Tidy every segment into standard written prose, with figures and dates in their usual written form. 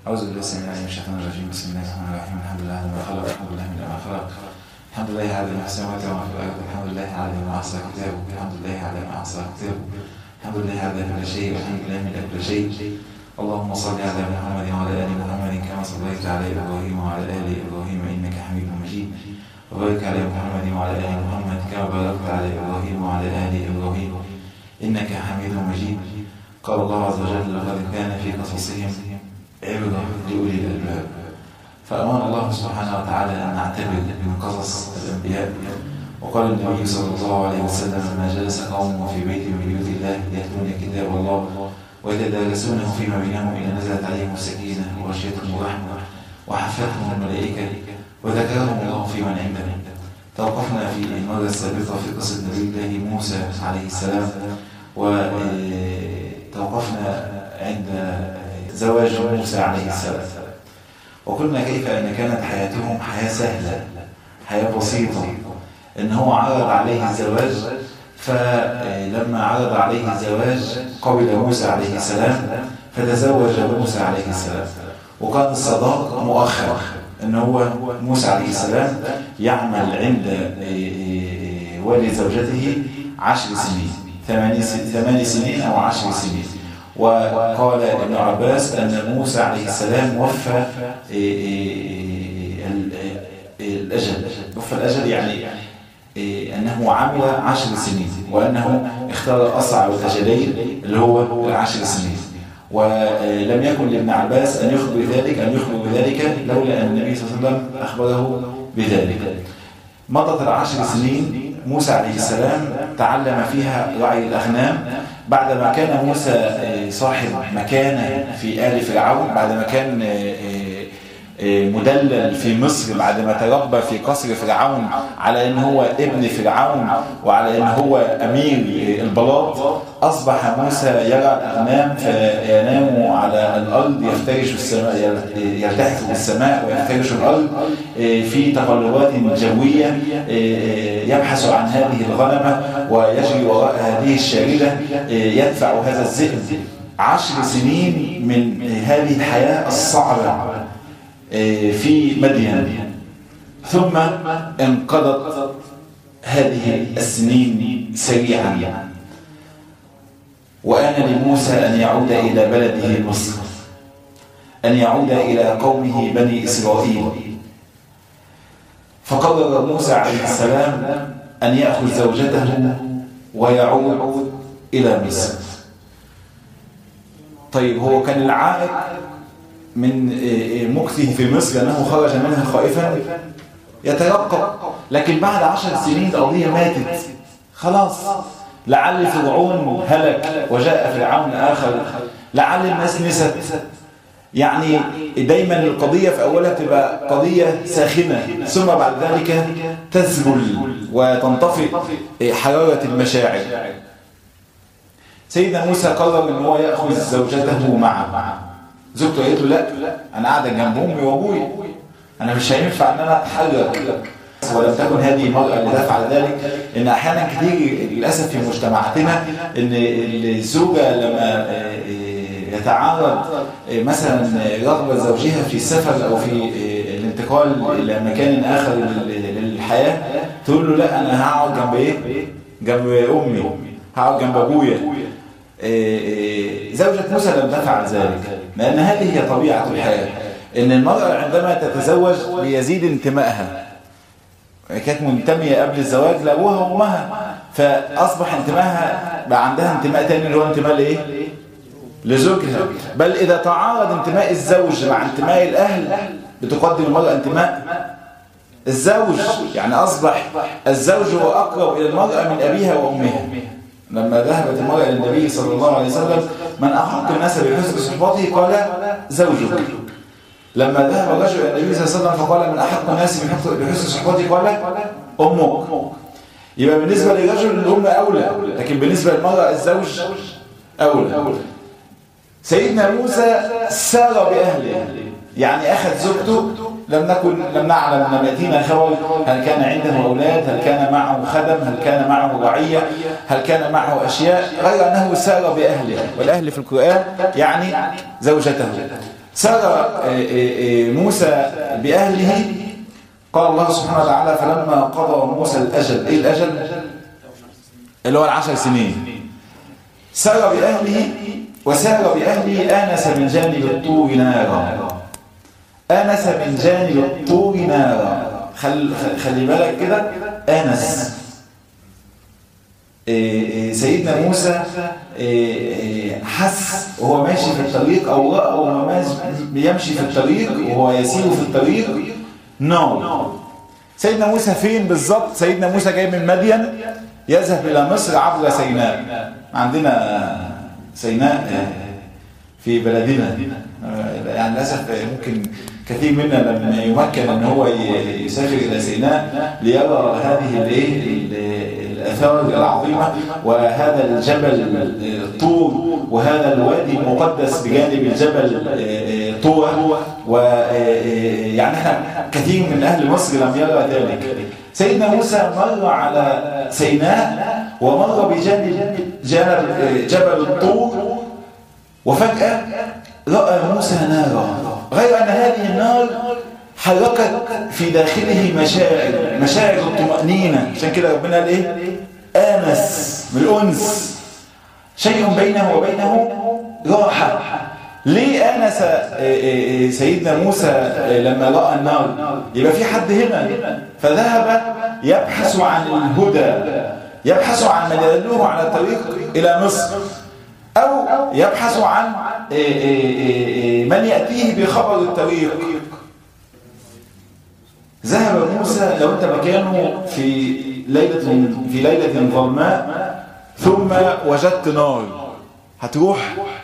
أعوذ بالله السميع العليم من الشيطان الرجيم. بسم الله الرحمن الرحيم. الحمد لله على ما خلق، الحمد لله من ما خلق، الحمد لله على ما في السماوات وما في الأرض، الحمد لله على ما أحصى كتابه، الحمد لله على ما أحصى كتابه، الحمد لله على كل شيء، والحمد لله من كل شيء. اللهم صل على محمد وعلى آل محمد كما صليت على إبراهيم وعلى آل إبراهيم إنك حميد مجيد، وبارك على محمد وعلى آل محمد كما باركت على إبراهيم وعلى آل إبراهيم إنك حميد مجيد. قال الله عز وجل: لقد كان في قصصهم عبرة لأولي الألباب. فأمر الله سبحانه وتعالى أن نعتبر من قصص الأنبياء. وقال النبي صلى الله عليه وسلم: ما جلس قوم في بيت من بيوت الله يتلون كتاب الله ويتدارسونه فيما بينهم إلا نزلت عليهم السكينة وغشيتهم الرحمة وحفتهم الملائكة وذكرهم الله في من عنده. توقفنا في المرة السابقة في قصة نبي الله موسى عليه السلام، وتوقفنا عند زواج موسى عليه السلام، وقلنا كيف أن كانت حياتهم حياة سهلة، حياة بسيطة، إن هو عرض عليه الزواج. فلما عرض عليه الزواج قبل موسى عليه السلام فتزوج موسى عليه السلام، وكان الصداق مؤخر، إن هو موسى عليه السلام يعمل عند والد زوجته 10 سنين، 8 سنين أو 10 سنين. وقال ابن عباس أن موسى عليه السلام وفى الأجل، وفى الأجل يعني أنه عمل 10 سنين، وأنه اختار أصعب الأجلين اللي هو 10 سنين. ولم يكن لابن عباس أن يخبر بذلك لولا أن النبي صلى الله عليه وسلم أخبره بذلك. مضت 10 سنين موسى عليه السلام تعلم فيها رعي الأغنام، بعدما كان موسى صاحب مكانة في آل فرعون، بعدما كان مدلل في مصر، بعدما تربى في قصر فرعون على ان هو ابن فرعون وعلى ان هو امير البلاط، اصبح موسى يرى الاغنام فينام على الارض، يفترش السماء، يلتحق بالسماء ويفترش الارض في تقلبات جويه، يبحث عن هذه الغنمه ويجري وراء هذه الشارده، يدفع هذا الذئب. 10 سنين من هذه الحياه الصعبه في مدين، ثم انقضت هذه السنين سريعا، وآن لموسى أن يعود إلى بلده مصر، أن يعود إلى قومه بني إسرائيل. فقرر موسى عليه السلام أن يأخذ زوجته ويعود إلى مصر. طيب، هو كان العائق من مكثه في مصر أنه خرج منها خائفا يترقب، لكن بعد 10 سنين القضية ماتت خلاص. لعل فرعون هلك وجاء فرعون آخر، لعل الناس نست. يعني دايما القضية في أولها تبقى قضية ساخنة، ثم بعد ذلك تذبل وتنطفئ حرارة المشاعر. سيدنا موسى قرر أن هو يأخذ زوجته معه. زوجته قالت له: لا، انا قاعده جنب امي وابوي، انا مش هينفع ان انا اتحرك. ولم تكن هذه المرأة اللي تفعل ذلك، ان احيانا كتير للاسف في مجتمعاتنا ان الزوجه لما يتعارض مثلا رغبه زوجها في السفر او في الانتقال الى مكان اخر للحياه، تقول له: لا، انا هقعد جنب ايه؟ جنب امي، هقعد جنب ابويا. زوجة موسى لم تفعل ذلك، لأن هذه هي طبيعة الحياة، إن المرأة عندما تتزوج بيزيد انتمائها. كانت منتمية قبل الزواج لأبوها وأمها، فأصبح انتمائها بقى عندها انتماء تاني اللي هو انتماء لإيه؟ لزوجها. بل إذا تعارض انتماء الزوج مع انتماء الأهل بتقدم المرأة انتماء الزوج، يعني أصبح الزوج هو أقرب إلى المرأة من أبيها وأمها. لما ذهبت المرأة إلى النبي صلى الله عليه وسلم: من أحق الناس بحسن صحبته؟ قال: زوجك. لما ذهب الرجل إلى النبي صلى الله عليه وسلم فقال: من أحق الناس بحسن صحبته؟ قال: أمك. يبقى بالنسبة للرجل الأم أولى، لكن بالنسبة للمرأة الزوج أولى. سيدنا موسى سار بأهله، يعني أخذ زوجته. لم نعلم، لم يأتينا خبر هل كان عنده أولاد، هل كان معه خدم، هل كان معه رعية، هل كان معه أشياء، غير أنه سار بأهله. والأهل في القرآن يعني زوجته. سار موسى بأهله. قال الله سبحانه وتعالى فلما قضى موسى الأجل، إيه الأجل؟ اللي هو 10 سنين. سار بأهله وسار بأهله آنس من جانب الطور نارا. آنس من جانب الطور نارا. خلي بالك كده، آنس. سيدنا موسى حس وهو ماشي في الطريق، أو رأى وهو يمشي في الطريق وهو يسير في الطريق نار. سيدنا موسى فين بالظبط؟ سيدنا موسى جاي من مدين يذهب إلى مصر عبر سيناء. عندنا سيناء في بلدنا، يعني للأسف ممكن كثير منا لما يمكن أن هو يسافر إلى سيناء ليرى هذه الآثار العظيمة وهذا الجبل طور وهذا الوادي المقدس بجانب الجبل طور، ويعني كثير من أهل مصر لم يرى ذلك. سيدنا موسى مر على سيناء ومر بجانب جبل الطور، وفجأة رأى موسى نارا، غير أن هذه النار حركت في داخله مشاعر الطمأنينة. عشان كده ربنا قال إيه؟ آنس، من الأنس، شيء بينه وبينه راحة. ليه آنس سيدنا موسى لما رأى النار؟ يبقى في حد هنا، فذهب يبحث عن الهدى، يبحث عن من يدله على الطريق إلى مصر، أو يبحث عن من يأتيه بخبر الطريق. ذهب موسى، لو أنت مكانه في ليلة ظلماء ثم وجدت نار، هتروح؟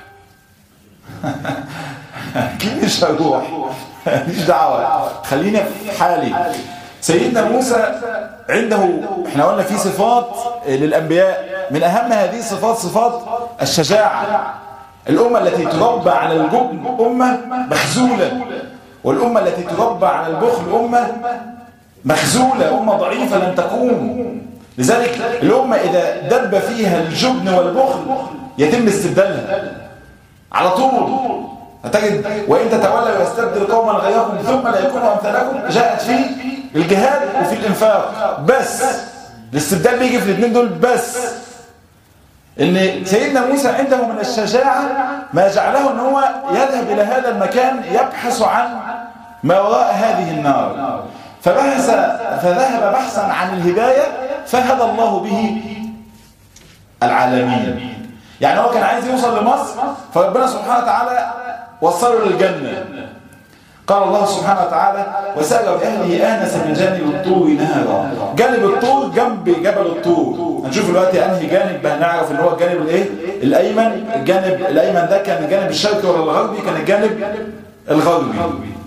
أكيد مش هروح، مش دعوة، خلينا في حالي. سيدنا موسى عنده، احنا قلنا في صفات للأنبياء، من أهم هذه الصفات صفات الشجاعة. الأمة التي تربى على الجبن أمة مخزولة، والأمة التي تربى على البخل أمة مخزولة، أمة ضعيفة لن تقوم. لذلك الأمة إذا دب فيها الجبن والبخل يتم استبدالها على طول. هتجد وإن تتولوا يستبدل قوما غيركم ثم لا يكونوا أمثالكم. جاءت في الجهاد وفي الإنفاق، بس الاستبدال بيجي في الاثنين دول. بس ان سيدنا موسى عنده من الشجاعة ما جعله ان هو يذهب الى هذا المكان يبحث عن ما وراء هذه النار، فذهب بحثا عن الهداية فهدى الله به العالمين. يعني هو كان عايز يوصل لمصر، فربنا سبحانه وتعالى وصله للجنة. قال الله سبحانه وتعالى وسار بأهله آنس من جانب الطور نارا. جانب الطور جنب جبل الطور. هنشوف دلوقتي انهي جانب، هنعرف ان هو الجانب الايه؟ الايمن. الجانب الايمن ده كان الجانب الشرقي ولا الغربي؟ كان الجانب الغربي.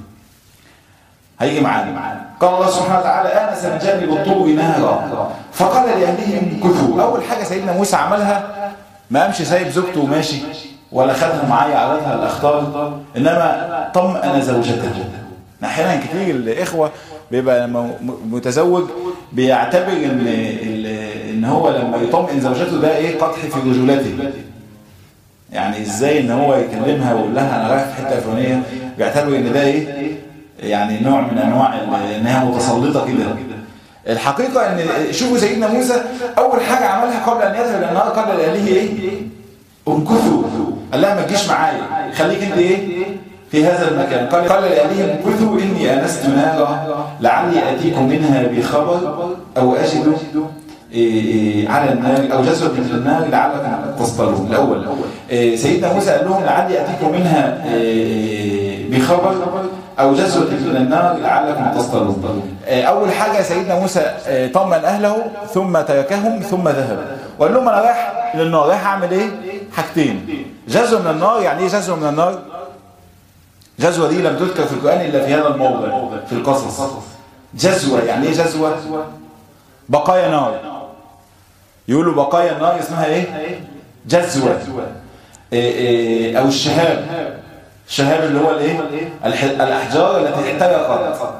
هيجي معانا. قال الله سبحانه وتعالى آنس من جانب الطور نارا فقال لأهلهم كثوا. اول حاجه سيدنا موسى عملها، ما قامش سايب زوجته وماشي، ولا خدها معاه يعرضها الاخطار، انما طمأن زوجته. احيانا كتير الاخوه بيبقى متزوج بيعتبر ان هو لما يطمئن زوجته ده ايه؟ قدح في رجولته. يعني ازاي ان هو يكلمها ويقول لها انا رايح في حته فلانيه، بيعتبر ان ده ايه؟ يعني نوع من انواع انها متسلطه كده. الحقيقه ان شوفوا سيدنا موسى اول حاجه عملها قبل ان يذهب الى النار قال لاهله ايه؟ امكثوا. قال لها ما تجيش معايا، خليك انت ايه؟ في هذا المكان. قال لأهلهم امكثوا إني آنست نارا لعلي آتيكم منها بخبر أو أجد على النار أو جزوة من النار لعلكم تصطلون. الأول سيدنا موسى قال لهم لعلي آتيكم منها بخبر أو جزوة من النار لعلكم تصطلون. أول حاجة سيدنا موسى طمن أهله ثم تركهم ثم ذهب وقال لهم أنا رايح للنار. رايح أعمل إيه؟ حاجتين. جزوة من النار. يعني إيه جزوة من النار؟ جزوة دي لم تذكر في القرآن إلا في هذا الموضع في القصص. جزوة يعني إيه جزوة؟ بقايا نار. يقولوا بقايا النار اسمها إيه؟ جزوة. أو الشهاب. الشهاب اللي هو الإيه؟ الأحجار التي احترقت.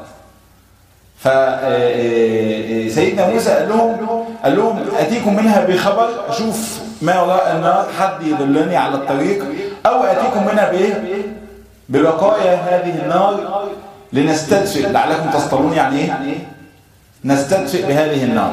فسيدنا موسى قال لهم أتيكم منها بخبر، أشوف ما وراء النار، حد يدلني على الطريق، أو أتيكم منها بإيه؟ ببقايا هذه النار لنستدفئ لعلكم تصطلون. يعني ايه نستدفئ بهذه النار؟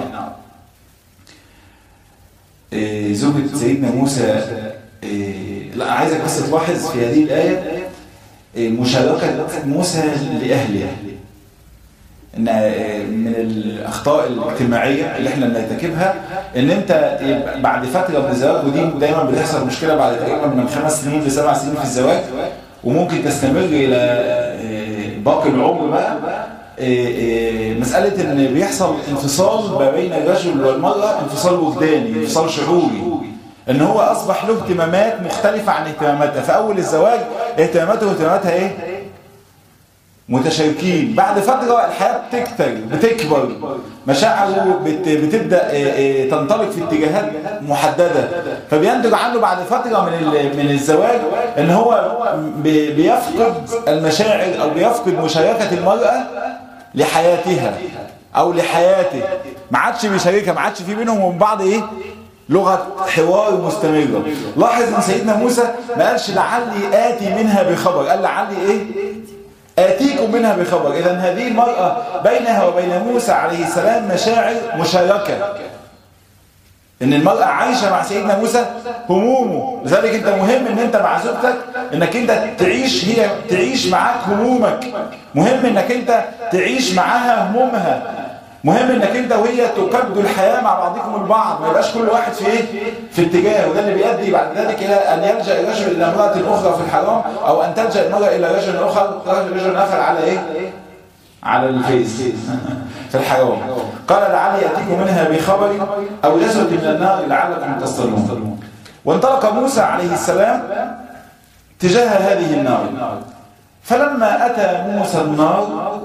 زوجة سيدنا موسى لا عايزك بس تلاحظ في هذه الآية مشاركة موسى لأهله. إن من الأخطاء الاجتماعية اللي احنا بنرتكبها إن أنت بعد فترة من الزواج، ودي دايما بتحصل مشكلة بعد تقريبا من 5 سنين ل 7 سنين في الزواج، وممكن تستمر إلى باقي العمر بقى. مسألة إن بيحصل انفصال ما بين الرجل والمرأة، انفصال وجداني، انفصال شعوري، إن هو أصبح له اهتمامات مختلفة عن اهتماماتها. في أول الزواج اهتماماته واهتماماتها إيه؟ متشاركين. بعد فترة الحياة بتكبر، مشاعره بتبدأ تنطلق في اتجاهات محددة، فبينتج عنه بعد فترة من الزواج ان هو بيفقد المشاعر او بيفقد مشاركة المرأة لحياتها او لحياته. ما عادش بيشاركها، ما عادش في بينهم وبين بعض ايه؟ لغة حوار مستمرة. لاحظ ان سيدنا موسى ما قالش لعلي آتي منها بخبر، قال لعلي ايه؟ آتيكم منها بخبر. إذن هذه المرأة بينها وبين موسى عليه السلام مشاعر مشاركة، إن المرأة عايشة مع سيدنا موسى همومه. لذلك أنت مهم إن أنت مع زوجتك إنك أنت تعيش، هي تعيش معاك همومك، مهم إنك أنت تعيش معاها همومها، مهم إنك أنت وهي تكبدوا الحياة مع بعضكم البعض، ما يبقاش كل واحد في إيه؟ في اتجاه. وده اللي بيؤدي بعد ذلك إلى أن يلجأ الرجل إلى امرأة أخرى في الحرام، أو أن تلجأ المرأة إلى رجل آخر على إيه؟ على الفيس في الحرام. قال لعلي أتيكم منها بخبر أو جزوة من النار لعلكم تصطلون. وانطلق موسى عليه السلام تجاه هذه النار. فلما أتى موسى النار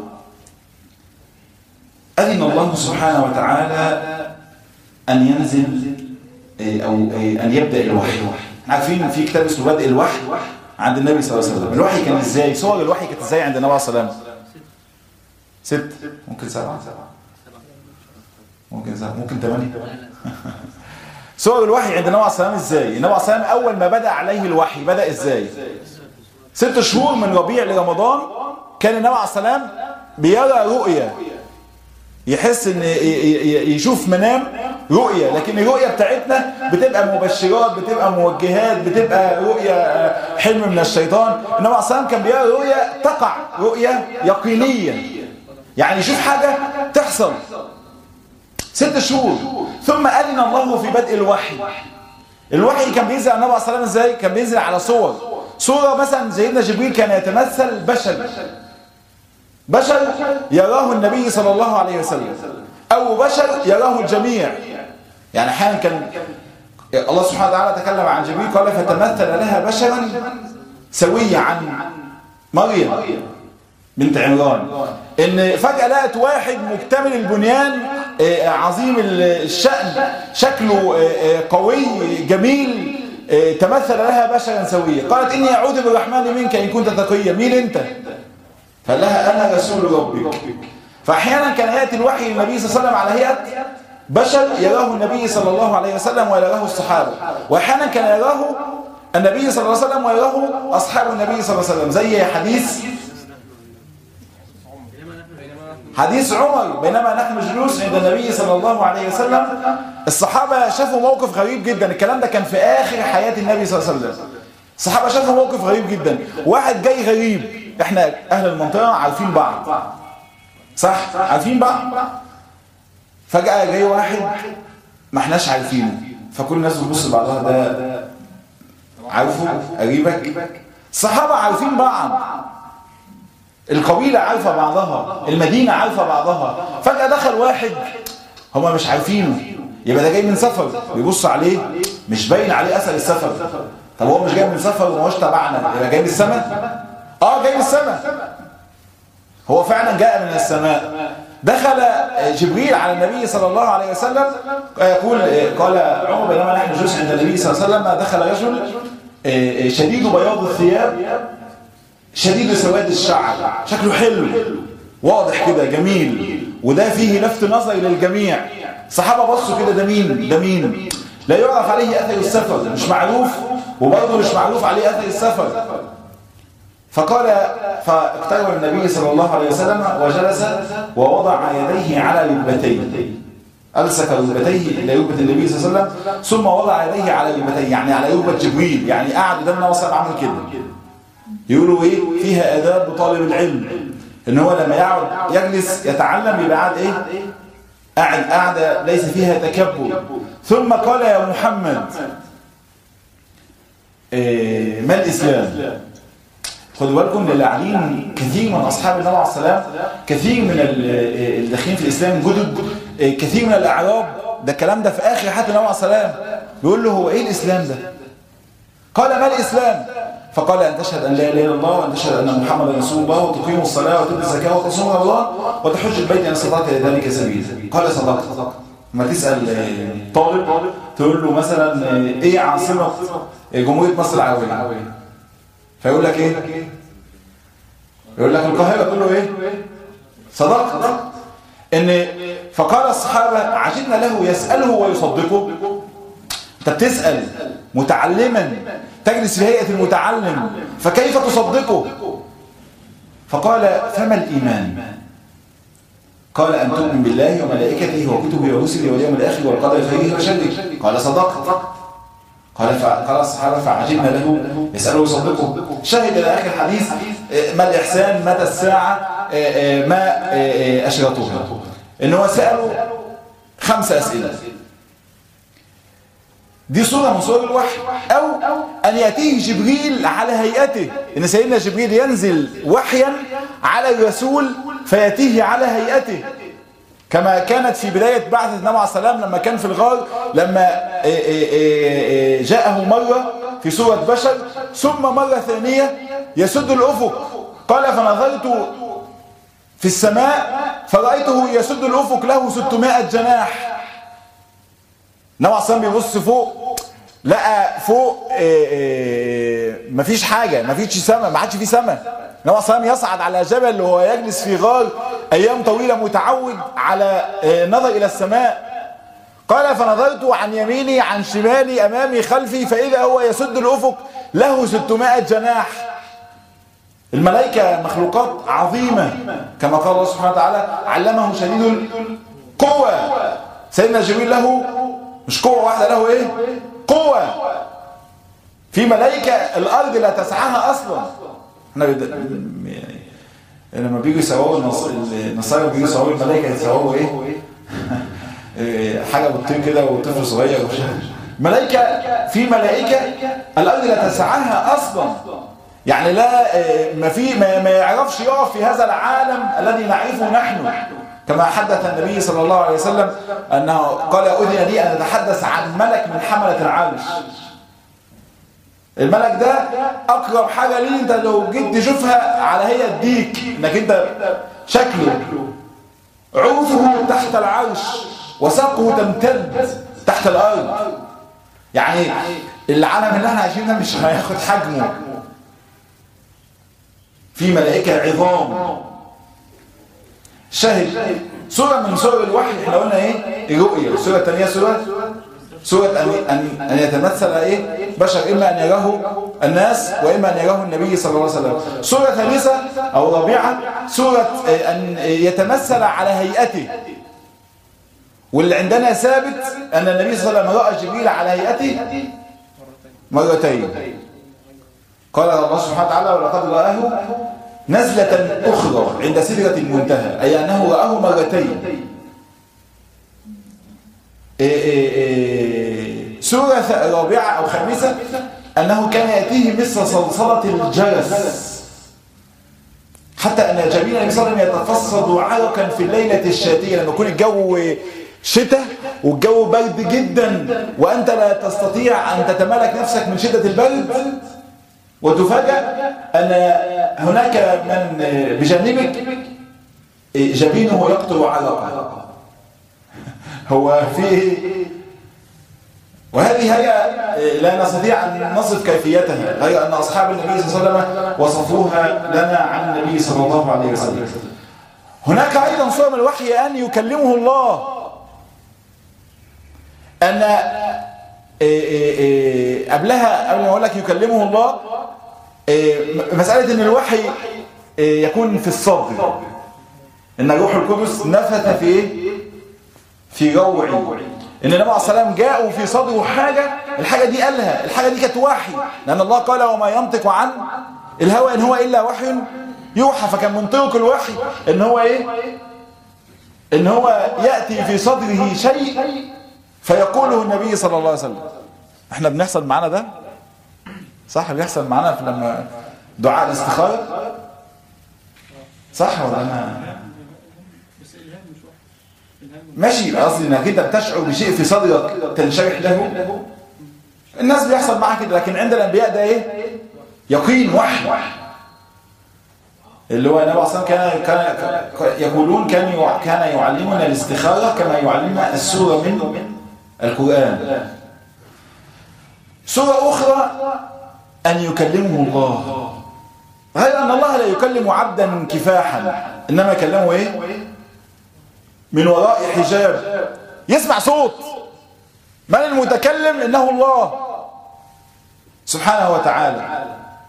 أذن الله سبحانه وتعالى أن ينزل أو أن يبدأ الوحي. عارفين في كتاب اسمه بدء الوحي عند النبي صلى الله عليه وسلم. الوحي كان إزاي؟ صور الوحي كانت إزاي عند النبي صلى الله عليه وسلم؟ 6 ممكن 7 ممكن 7 ممكن 8. صور الوحي عند النبي صلى الله عليه وسلم إزاي؟ النبي صلى الله عليه وسلم أول ما بدأ عليه الوحي بدأ إزاي؟ 6 شهور من ربيع لرمضان كان النبي عليه الصلاة والسلام بيرى رؤية، يحس ان يشوف منام رؤية، لكن الرؤية بتاعتنا بتبقى مبشرات، بتبقى موجهات، بتبقى رؤية حلم من الشيطان. النبي عليه الصلاة والسلام كان بيرى رؤية تقع، رؤية يقينية، يعني يشوف حاجة تحصل. 6 شهور. ثم أذن الله في بدء الوحي. الوحي كان بينزل على النبي عليه الصلاة والسلام ازاي؟ كان بينزل على صورة مثلا سيدنا جبريل كان يتمثل بشر يراه النبي صلى الله عليه وسلم، أو بشر يراه الجميع. يعني أحيانا كان الله سبحانه وتعالى تكلم عن جبريل قال فتمثل لها بشرا سويا عن مريم بنت عمران، إن فجأة لقت واحد مكتمل البنيان عظيم الشأن، شكله قوي جميل، تمثل لها بشرا سويا. قالت إني أعوذ بالرحمن منك إن كنت تقيا. مين أنت؟ فقال لها أنا رسول ربك. فأحيانا كان يأتي الوحي للنبي صلى الله عليه وسلم على هيئة بشر يراه النبي صلى الله عليه وسلم ويراه الصحابة، وأحيانا كان يراه النبي صلى الله عليه وسلم ويراه أصحاب النبي صلى الله عليه وسلم، زي حديث عمر بينما نحن جلوس عند النبي صلى الله عليه وسلم. الصحابة شافوا موقف غريب جدا، الكلام ده كان في آخر حياة النبي صلى الله عليه وسلم. الصحابة شافوا موقف غريب جدا، واحد جاي غريب، احنا اهل المنطقة عارفين بعض صح؟ عارفين بعض. فجأة جاي واحد ما احناش عارفينه، فكل الناس بتبص لبعضها، ده عارفه قريبك؟ الصحابة عارفين بعض، القبيلة عارفة بعضها، المدينة عارفة بعضها. فجأة دخل واحد هما مش عارفينه، يبقى ده جاي من سفر، بيبص عليه مش باين عليه اثر السفر. طب هو مش جاي من سفر وما هوش تبعنا، يبقى جاي من السماء؟ جاي من السماء. هو فعلا جاء من السماء. دخل جبريل على النبي صلى الله عليه وسلم يقول قال عمر بينما نحن جلوس عند النبي صلى الله عليه وسلم دخل رجل شديد بياض الثياب شديد سواد الشعر، شكله حلو واضح كده جميل، وده فيه لفت نظر للجميع. الصحابة بصوا كده، ده مين؟ لا يعرف عليه أثر السفر، مش معروف، وبرضه مش معروف عليه أثر السفر. فاقترب النبي صلى الله عليه وسلم وجلس ووضع يديه على ركبتيه، ألسك ركبتيه إلى ركبة النبي صلى الله عليه وسلم ثم وضع يديه على ركبتيه، يعني على ركبة جبريل، يعني قاعد قدام النبي صلى الله عليه وسلم عمل كده. يقولوا إيه؟ فيها آداب طالب العلم، إن هو لما يقعد يجلس يتعلم يبقى قاعد إيه؟ قاعدة ليس فيها تكبر. ثم قال يا محمد ما الإسلام؟ خدوا بالكم اللي قاعدين كثير من أصحاب النبي عليه السلام، كثير من الداخلين في الإسلام جدد، كثير من الأعراب، ده الكلام ده في آخر حياة النبي عليه السلام، بيقول له هو إيه الإسلام ده؟ قال ما الإسلام؟ فقال أن تشهد أن لا إله إلا الله وأن تشهد أن محمدا رسول الله وتقيم الصلاة وتؤتي الزكاة وتصوم رمضان وتحج البيت إن استطعت إلى ذلك سبيلا. قال صدقت. ما تسأل طالب تقول له مثلا إيه عاصمة جمهورية مصر العربية؟ فيقول لك إيه؟ يقول لك القاهرة. تقول له إيه؟ صدقت. فقال الصحابة عجبنا له يسأله ويصدقه. أنت بتسأل متعلما تجلس في هيئة المتعلم فكيف تصدقه؟ فقال فما الإيمان؟ قال أن تؤمن بالله وملائكته وكتبه ورسله واليوم الآخر والقدر خيره وشره. قال صدقت. قال الصحابة فعجبنا له يسأله ويصدقه. شهد إلى آخر الحديث ما الإحسان، متى الساعة، ما أشرتها. إن هو سأله 5 أسئلة. دي صورة من صور الوحي. أو أن يأتيه جبريل على هيئته، إن سيدنا جبريل ينزل وحيا على الرسول فيأتيه على هيئته، كما كانت في بداية بعثة النبي عليه السلام لما كان في الغار، لما جاءه مرة في صورة بشر ثم مرة ثانية يسد الأفق. قال فنظرت في السماء فرأيته يسد الأفق له 600 جناح. النبي عليه السلام بيبص فوق لقى فوق مفيش حاجة، مفيش سماء، ما عادش في سماء. النبي عليه السلام يصعد على جبل وهو يجلس في غار أيام طويلة متعود على نظر إلى السماء. قال فنظرت عن يميني عن شمالي أمامي خلفي فإذا هو يسد الأفق له 600 جناح. الملائكة مخلوقات عظيمة كما قال الله سبحانه وتعالى علمه شديد القوة. سيدنا جبريل له مش قوة واحدة، له ايه؟ قوة. في ملائكة الأرض لا تسعها أصلا. احنا يعني لما بيجوا يسووا النصارى بيجوا يسووا الملائكة يسووا ايه؟ حاجة بالطين كده وطفل صغير ملائكة. في ملائكة الأرض لا تسعها أصلا، يعني لا ما يعرفش يقف في هذا العالم الذي نعرفه نحن. كما حدث النبي صلى الله عليه وسلم أنه قال أذن لي أن أتحدث عن ملك من حملة العرش. الملك ده أقرب حاجة ليه، أنت لو جيت تشوفها على هيئة ديك، إنك أنت شكله عوفه تحت العرش وساقه تمتد تحت الأرض. يعني العالم اللي احنا عايشين ده مش هياخد حجمه. في ملائكة عظام. شاهد سورة من سور الوحي احنا قلنا ايه؟ الرؤية. السورة الثانية سورة أن يتمثل ايه؟ بشر، إما أن يراه الناس وإما أن يراه النبي صلى الله عليه وسلم. سورة ثالثة أو رابعة سورة أن يتمثل على هيئته. واللي عندنا ثابت أن النبي صلى الله عليه وسلم رأى جبريل على هيئته مرتين. قال الله سبحانه وتعالى ولقد رآه نزلة أخرى عند سدرة المنتهى، أي أنه رآه مرتين. سورة رابعة أو خامسة أنه كان يأتيه مثل صلصلة الجرس، حتى أن جبين النبي صلى الله عليه وسلم يتفصد عرقا في الليلة الشاتية، لما يكون الجو شتاء والجو برد جدا وأنت لا تستطيع أن تتمالك نفسك من شدة البرد، وتفاجأ أن هناك من بجانبك جبينه يقطر عرقا. هو فيه، وهذه هي لا نستطيع أن نصف كيفيتها غير أن أصحاب النبي صلى الله عليه وسلم وصفوها لنا عن النبي صلى الله عليه وسلم. هناك أيضا صورة من الوحي أن يكلمه الله، أن قبل ما أقول لك يكلمه الله مسألة ان الوحي يكون في الصدر، ان الروح القدس نفث في ايه؟ في روعي. ان النبي عليه الصلاة والسلام جاء وفي صدره حاجة، الحاجة دي قالها، الحاجة دي كانت وحي، لأن الله قال وما ينطق عن الهوى إن هو إلا وحي يوحى. فكان منطق الوحي ان هو ايه؟ ان هو يأتي في صدره شيء فيقوله النبي صلى الله عليه وسلم. احنا بنحصل معانا ده صح؟ بيحصل معانا في لما دعاء الاستخارة صح ولا انا ماشي؟ قصدي انك انت بتشعر بشيء في صدرك تنشرح له. الناس بيحصل معاها كده، لكن عند الانبياء ده ايه؟ يقين وحي. اللي هو النبي صلى الله عليه وسلم كان يقولون كان يعلمنا الاستخارة كما يعلمنا السورة من القرآن. سورة أخرى أن يكلمه الله، غير أن الله لا يكلم عبدا كفاحا، إنما يكلمه إيه؟ من وراء حجاب، يسمع صوت من المتكلم؟ إنه الله سبحانه وتعالى.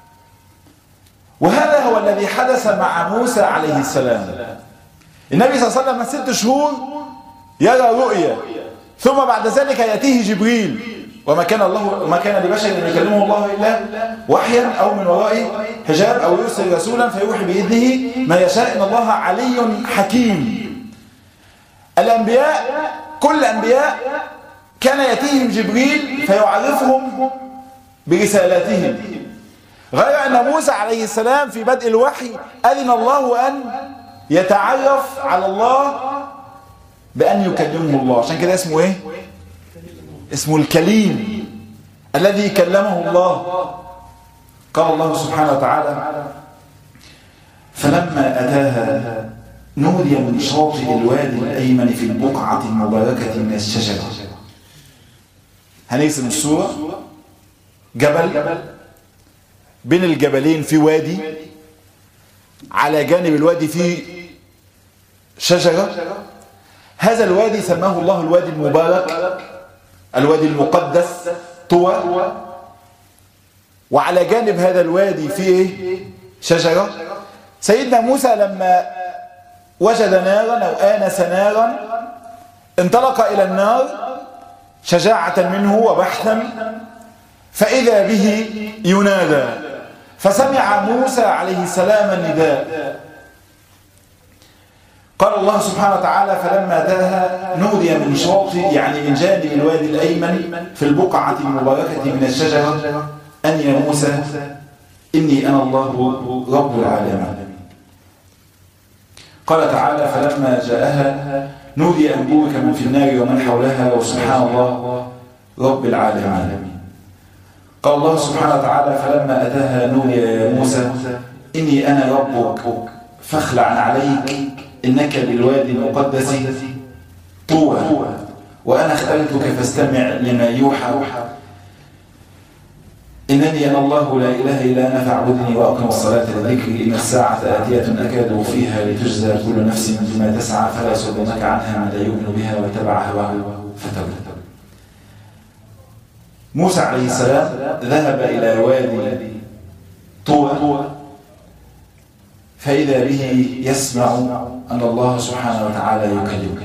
وهذا هو الذي حدث مع موسى عليه السلام. النبي صلى الله عليه وسلم 6 شهور يرى رؤيا، ثم بعد ذلك يأتيه جبريل، وما كان لبشر أن يكلمه الله إلا وحيا أو من وراء حجاب أو يرسل رسولا فيوحي بإذنه ما يشاء، إن الله علي حكيم. الأنبياء كل الأنبياء كان يأتيهم جبريل فيعرفهم برسالاتهم، غير أن موسى عليه السلام في بدء الوحي أذن الله أن يتعرف على الله بأن يكلمه الله. عشان كده اسمه إيه؟ اسمه الكليم الذي كلمه الله. قال الله سبحانه وتعالى فلما أتاها نودي من شاطئ الوادي الأيمن في البقعة المباركة من الشجرة. هنقسم السورة، جبل، بين الجبلين في وادي، على جانب الوادي في شجرة. هذا الوادي سماه الله الوادي المبارك، الوادي المقدس طوى، وعلى جانب هذا الوادي فيه شجرة. سيدنا موسى لما وجد نارا أو آنس نارا انطلق إلى النار شجاعة منه وبحثا، فإذا به ينادى، فسمع موسى عليه السلام النداء. قال الله سبحانه وتعالى فلما أتاها نودي من شاطئ، يعني من جانب الوادي الأيمن في البقعة المباركة من الشجرة، أن يا موسى إني أنا الله رب العالمين. قال تعالى فلما جاءها نودي أن بورك من في النار ومن حولها وسبحان الله رب العالمين. قال الله سبحانه وتعالى فلما أتاها نودي يا موسى إني أنا ربك فاخلع عليك إنك بالوادي المقدس طوى وأنا اخترتك فاستمع لما يوحى إنني أنا الله لا إله إلا أنا فاعبدني وأقم الصلاة لذكري إن الساعة آتية أكاد فيها لتجزى كل نفس بما تسعى فلا يصدنك عنها من لا يؤمن بها واتبع هواه فتولى. موسى عليه السلام ذهب إلى وادي طوى فإذا به يسمع أن الله سبحانه وتعالى يكلمه.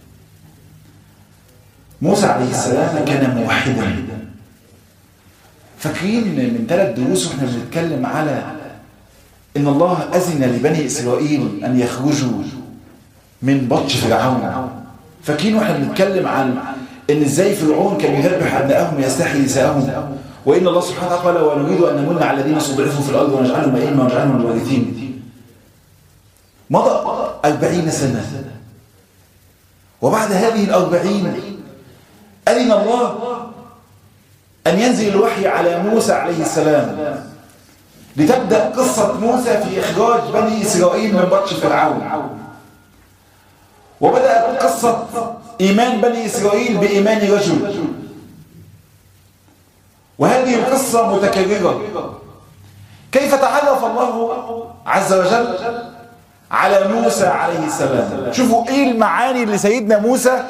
موسى عليه السلام كان موحدا. فاكرين من 3 دروس واحنا بنتكلم على ان الله اذن لبني اسرائيل ان يخرجوا من بطش فرعون. فاكرين واحنا بنتكلم عن ان ازاي فرعون كان يذبح ابنائهم ويستحيي نساءهم، وان الله سبحانه وتعالى قال ونريد ان نمن على الذين استضعفوا في الارض ونجعلهم ائمه ونجعلهم الوارثين. مضى 40 سنه، وبعد هذه 40 اذن الله أن ينزل الوحي على موسى عليه السلام لتبدأ قصة موسى في إخراج بني إسرائيل من بطش فرعون. وبدأت قصة إيمان بني إسرائيل بإيمان رجل، وهذه القصة متكررة. كيف تعرف الله عز وجل على موسى عليه السلام؟ شوفوا إيه المعاني اللي سيدنا موسى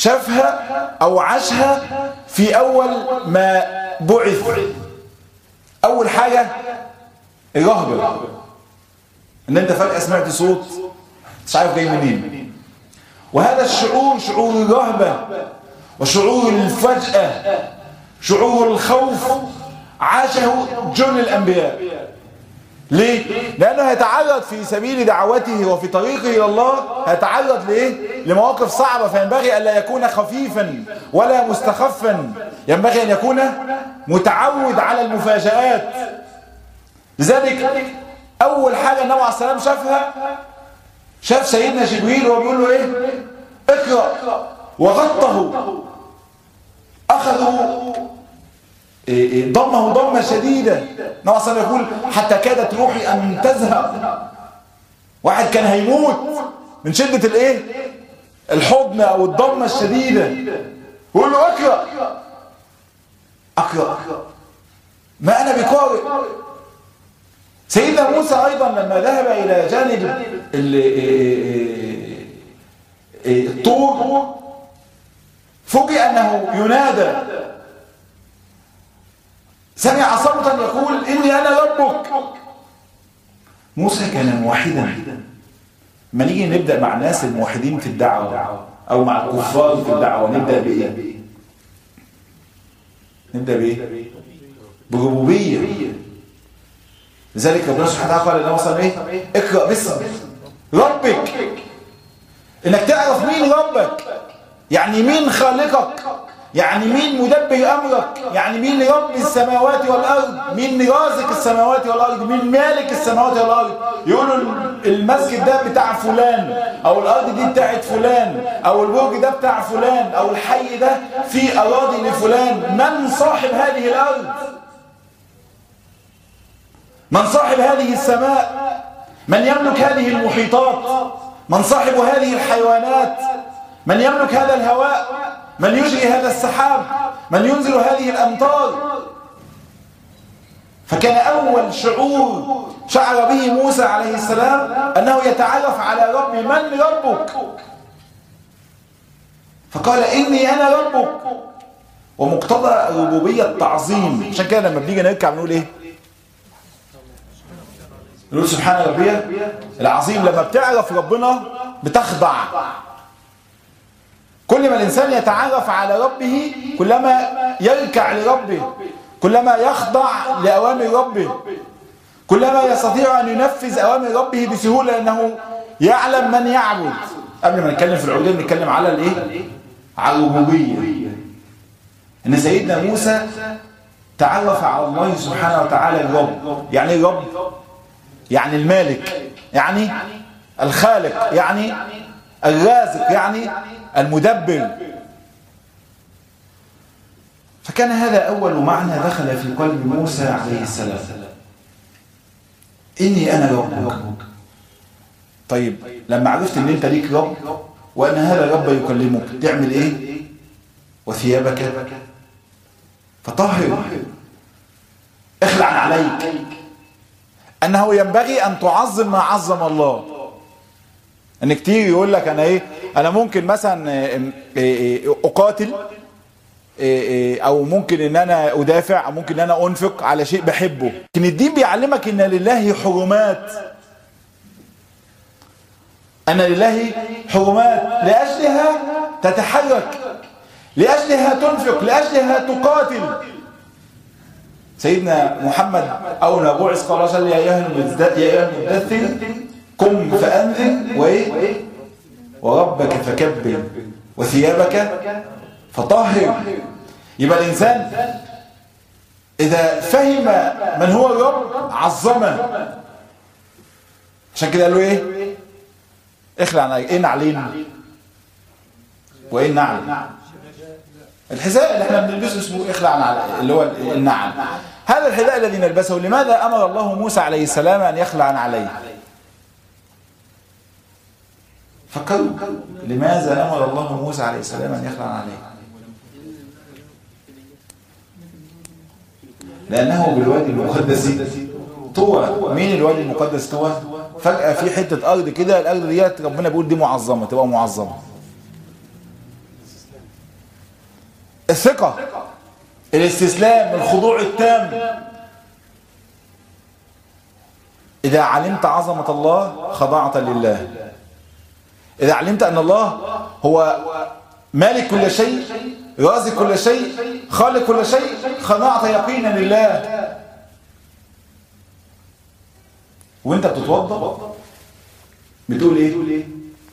شافها أو عاشها في أول ما بعث اول حاجة الرهبة، ان انت فجأة سمعت صوت مش عارف جاي منين، وهذا الشعور شعور الرهبة وشعور الفجأة، شعور الخوف عاشه جل الانبياء. ليه؟ لانه هيتعرض في سبيل دعوته وفي طريقه الى الله، هيتعرض لايه؟ لمواقف صعبة، فينبغي الا يكون خفيفا ولا مستخفا، ينبغي ان يكون متعود على المفاجآت. لذلك اول حاجة النبي عليه السلام شافها، شاف سيدنا جبريل وهو بيقول له ايه؟ اقرأ، وغطه، اخذوا ضمه ضمة شديدة. النبي عليه السلام يقول حتى كادت روحي ان تذهب، واحد كان هيموت من شدة الايه؟ الحضن او الضمة الشديدة، يقول له اقرأ، ما انا بقارئ. سيدنا موسى ايضا لما ذهب الى جانب الطور فوجئ انه ينادى، سمع صوتا يقول اني انا ربك. موسى كان موحدا. ما نيجي نبدا مع الناس الموحدين في الدعوه او مع الكفار في الدعوه، نبدا بايه؟ بربوبيه. لذلك ربنا سبحانه وتعالى قال لنا مثلا ايه؟ اقرأ باسم ربك، انك تعرف مين ربك، يعني مين خالقك، يعني مين مدبر امرك، يعني مين رب السماوات والارض، مين رازق السماوات والارض، مين مالك السماوات والارض. يقولوا المسجد ده بتاع فلان، او الارض دي بتاعت فلان، او البرج ده بتاع فلان، او الحي ده فيه اراضي لفلان. من صاحب هذه الارض؟ من صاحب هذه السماء؟ من يملك هذه المحيطات؟ من صاحب هذه الحيوانات؟ من يملك هذا الهواء؟ من يجري هذا السحاب؟ من ينزل هذه الأمطار؟ فكان أول شعور شعر به موسى عليه السلام أنه يتعرف على ربي. من ربك؟ فقال إني أنا ربك. ومقتضى الربوبية التعظيم. عشان كده لما بنيجي نركع بنقول إيه؟ نقول سبحان ربي العظيم. لما بتعرف ربنا بتخضع. كل ما الإنسان يتعرف على ربه كلما يركع لربه، كلما يخضع لأوامر ربه، كلما يستطيع أن ينفذ أوامر ربه بسهولة، لأنه يعلم من يعبد. قبل ما نتكلم في العبودية نتكلم على الإيه؟ على الربوبية. إن سيدنا موسى تعرف على الله سبحانه وتعالى الرب. يعني الرب يعني المالك، يعني الخالق، يعني الرازق، يعني المدبر. فكان هذا أول معنى دخل في قلب موسى عليه السلام، إني أنا ربك. طيب لما عرفت إن أنت ليك رب وأن هذا الرب يكلمك تعمل إيه؟ وثيابك فطهر، اخلع عليك. أنه ينبغي أن تعظم ما عظم الله. ان كتير يقول لك انا ايه، انا ممكن مثلا اقاتل، او ممكن ان انا ادافع، او ممكن ان انا انفق على شيء بحبه. لكن الدين بيعلمك ان لله حرمات، ان لله حرمات لاجلها تتحرك، لاجلها تنفق، لاجلها تقاتل. سيدنا محمد اول ما بعث قال صلى يا ايها المدثر قم فأنذر وإيه؟ وربك فكبر وثيابك فطهر. يبقى الإنسان إذا فهم من هو الرب عظمه. عشان كده قال له إيه؟ اخلع إيه نعلين وإيه نعل. الحذاء اللي احنا بنلبسه اسمه اخلع نعل، اللي هو النعل. هذا الحذاء الذي نلبسه لماذا أمر الله موسى عليه السلام أن يخلع عليه؟ فكروا لماذا أمر الله موسى عليه السلام أن يخلع عليه؟ لأنه بالوادي المقدس طوى. مين الوادي المقدس طوى؟ فجأة في حتة أرض كده، الأرض ديت ربنا بيقول دي معظمة، تبقى معظمة. الثقة، الاستسلام، الخضوع التام. إذا علمت عظمة الله خضعت لله. إذا علمت أن الله هو مالك كل شيء، رازق كل شيء، خالق كل شيء، خضعت يقينا لله. وانت بتتوضا بتقول ايه؟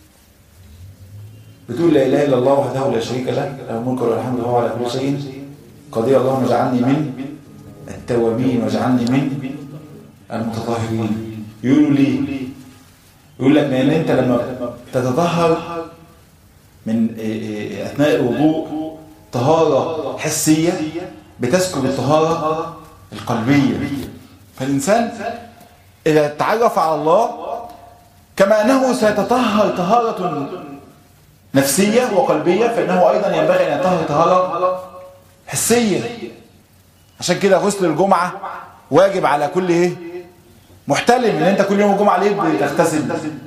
بتقول لا اله الا الله وحده لا شريك له، له الملك وله الحمد وهو على كل شيء قدير. اللهم اجعلني من التوابين واجعلني من المتطهرين. يقولوا ليه؟ يقول لك لان انت لما تتطهر من اثناء الوضوء طهاره حسيه بتسكب الطهاره القلبيه. فالانسان إذا تعرف على الله كما أنه سيتطهر طهارة نفسية وقلبية، فإنه أيضا ينبغي أن يطهر طهارة حسية. عشان كده غسل الجمعة واجب على كل محتلم، إن أنت كل يوم الجمعة ليه بتغتسل؟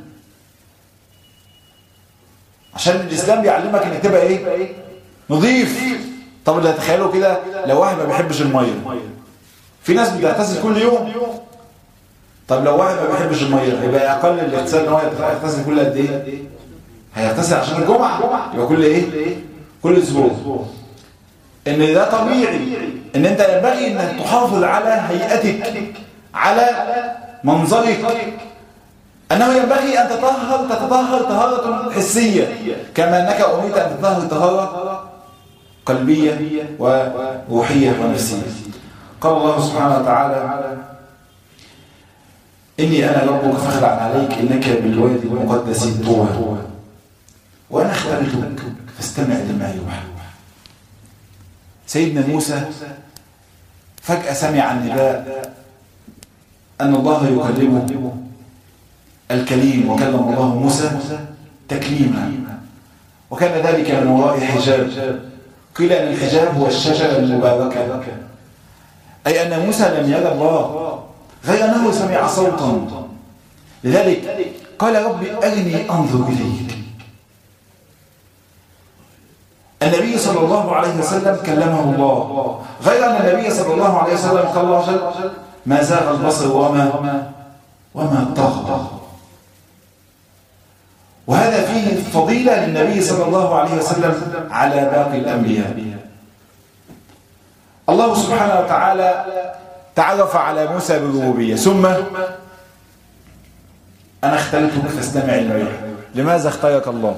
عشان الإسلام بيعلمك إنك تبقى نظيف. طب اللي هتخيلوا كده لو واحد ما بيحبش المية، في ناس بتغتسل كل يوم. طب لو واحد ما بيحبش الميه يبقى اقل الاغتسال ان هو يغتسل كل قد ايه؟ هيغتسل عشان الجمعه يبقى كل كل اسبوع. ان ده طبيعي، ان انت ينبغي انك تحافظ على هيئتك، على منظرك، انه ينبغي ان تتطهر طهاره حسيه كما انك امرت ان تطهر طهاره قلبيه وروحيه ونفسيه. قال الله سبحانه وتعالى: إني أنا ربك فاخلع عليك إنك بالوادي المقدس طوى وأنا اخترتك فاستمع لما يوحى. سيدنا موسى فجأة سمع النداء أن الله يكلمه الكليم، وكلم الله موسى تكليما، وكان ذلك من وراء حجاب. قيل أن الحجاب هو الشجرة المباركة، أي أن موسى لم يرى الله غير أنه سمع صوتا. لذلك قال: ربي أرني أنظر إليك. النبي صلى الله عليه وسلم كلمه الله، غير أن النبي صلى الله عليه وسلم قال الله عز وجل: ما زاغ البصر وما طغى. وهذا فيه فضيلة للنبي صلى الله عليه وسلم على باقي الأنبياء. الله سبحانه وتعالى تعرف على موسى بالربوبية، ثم أنا اخترتك فاستمع لما يوحى. لماذا اختارك الله؟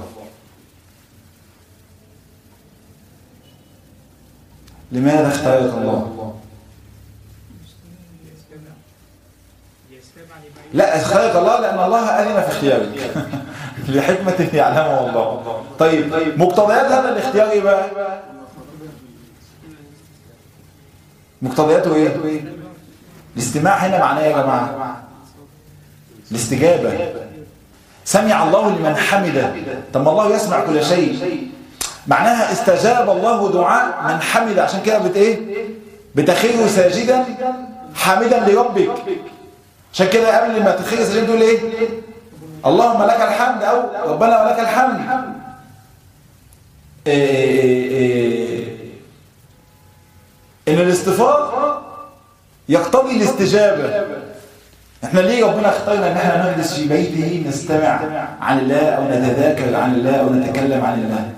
لماذا اختارك الله؟ لا، اختارك الله لأن الله أذن في اختيارك لحكمة يعلمها الله. طيب مقتضيات هذا الاختيار ايه بقى؟ مقتضياته ايه؟ الاستماع هنا معناه يا جماعه الاستجابه. سمع الله لمن حمده. طب ما الله يسمع كل شيء، معناها استجاب الله دعاء من حمد. عشان كده بتخير ساجدا حامدا لربك. عشان كده قبل ما تخير ساجدا تقول ايه؟ اللهم لك الحمد او ربنا ولك الحمد. ان الاستفاض يقتضي الاستجابة. احنا ليه ربنا اختارنا ان احنا نجلس في بيته نستمع عن الله او نتذاكر عن الله او نتكلم عن الله؟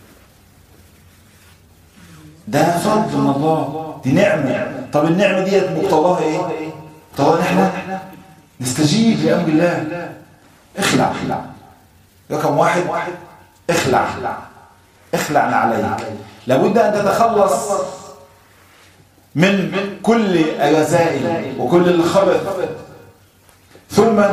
ده فضل من الله، دي نعمة. طب النعمة دي مقتضاها ايه؟ مقتضاها ان احنا نستجيب لامر الله. اخلع رقم واحد، اخلع عليك. لابد ان تتخلص من كل الرذائل وكل الخبث، ثم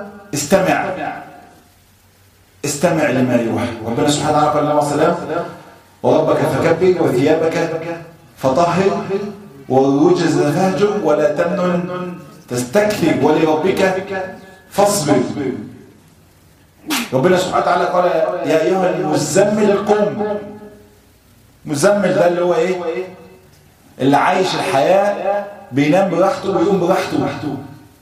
استمع لما يوحى. ربنا سبحانه وتعالى قال له السلام: وربك فكبر وثيابك فطهر والرجز فاهجر ولا تمنن تستكثر ولربك فاصبر. ربنا سبحانه وتعالى قال: يا ايها المزمل قم. مزمل ده اللي هو ايه؟ اللي عايش الحياة بينام براحته ويقوم براحته،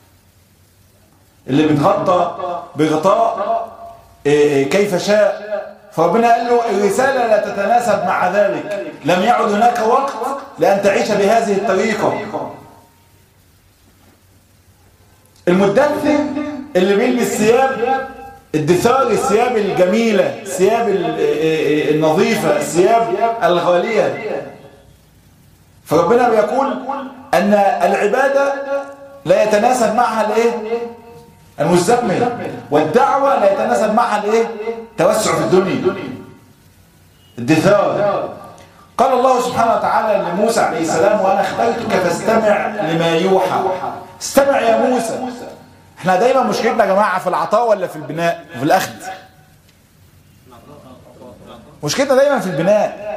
اللي بيتغطى بغطاء كيف شاء. فربنا قال له الرسالة لا تتناسب مع ذلك، لم يعد هناك وقت لأن تعيش بهذه الطريقة. المدثر اللي بيلبس ثياب الدثار، الثياب الجميلة، الثياب النظيفة، الثياب الغالية. فربنا بيقول أن العبادة لا يتناسب معها الايه؟ المزمل، والدعوة لا يتناسب معها الايه؟ توسع في الدنيا، الدثار. قال الله سبحانه وتعالى لموسى عليه السلام: وأنا اخترتك فاستمع لما يوحى. استمع يا موسى. احنا دايما مشكلتنا يا جماعة في العطاء ولا في البناء وفي الأخذ؟ مشكلتنا دايما في البناء.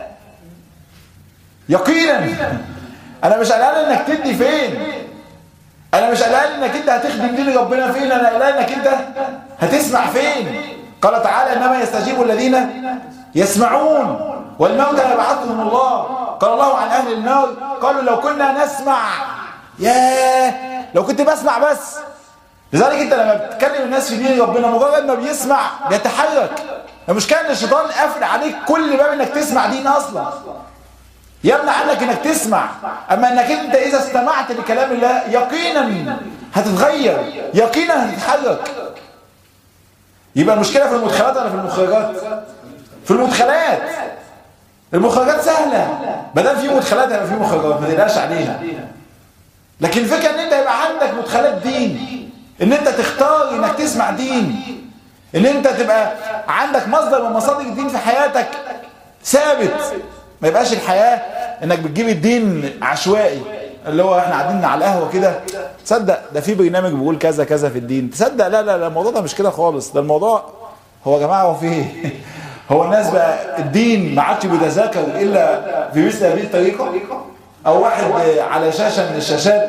يقينا انا مش قلقان انك تدي فين، انا مش قلقان انك انت هتخدم دين ربنا فين، انا قلقان انك انت هتسمع فين. قال تعالى: انما يستجيب الذين يسمعون والموتى يبعثهم الله. قال الله عن اهل النار: قالوا لو كنا نسمع. ياه، لو كنت بسمع بس. لذلك انت لما بتكلم الناس في دين ربنا مجرد ما بيسمع بيتحرك. المشكله ان الشيطان قافل عليك كل باب انك تسمع دين اصلا، يمنع عنك انك تسمع. اما انك انت اذا استمعت لكلام الله يقينا هتتغير، يقينا هتتحرك. يبقى المشكله في المدخلات ولا في المخرجات؟ في المدخلات. المخرجات سهله، ما دام في مدخلات هيبقى في مخرجات، ما تقلقش عليها. لكن الفكره ان انت يبقى عندك مدخلات دين، ان انت تختار انك تسمع دين، ان انت تبقى عندك مصدر من مصادر الدين في حياتك ثابت. ما يبقاش الحياة انك بتجيب الدين عشوائي، اللي هو احنا قاعدين على القهوة كده، تصدق ده في برنامج بيقول كذا كذا في الدين، تصدق لا لا لا، الموضوع ده مش كده خالص. ده الموضوع هو يا جماعة هو في ايه؟ هو الناس بقى الدين ما عادش بيتذاكر الا في مثل هذه الطريقة، او واحد على شاشة من الشاشات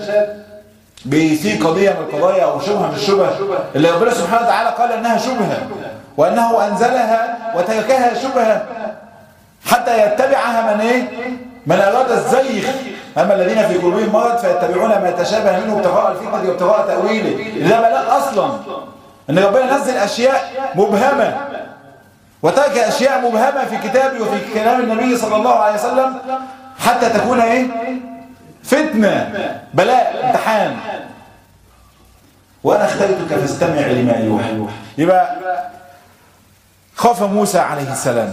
في قضية من القضايا او شبهة من الشبه اللي ربنا سبحانه وتعالى قال انها شبهة وانه انزلها وتركها شبهة حتى يتبعها من ايه؟ من اراد الزيغ. اما الذين في قلوبهم مرض فيتبعون ما تشابه منه ابتغاء الفتنة وابتغاء تأويله. ده بلاء اصلا ان ربنا نزل اشياء مبهمة وترك اشياء مبهمة في كتابه وفي كلام النبي صلى الله عليه وسلم حتى تكون ايه؟ فتنة، بلاء، امتحان. وانا اخترتك فاستمع لما يوحى. يبقى خاف موسى عليه السلام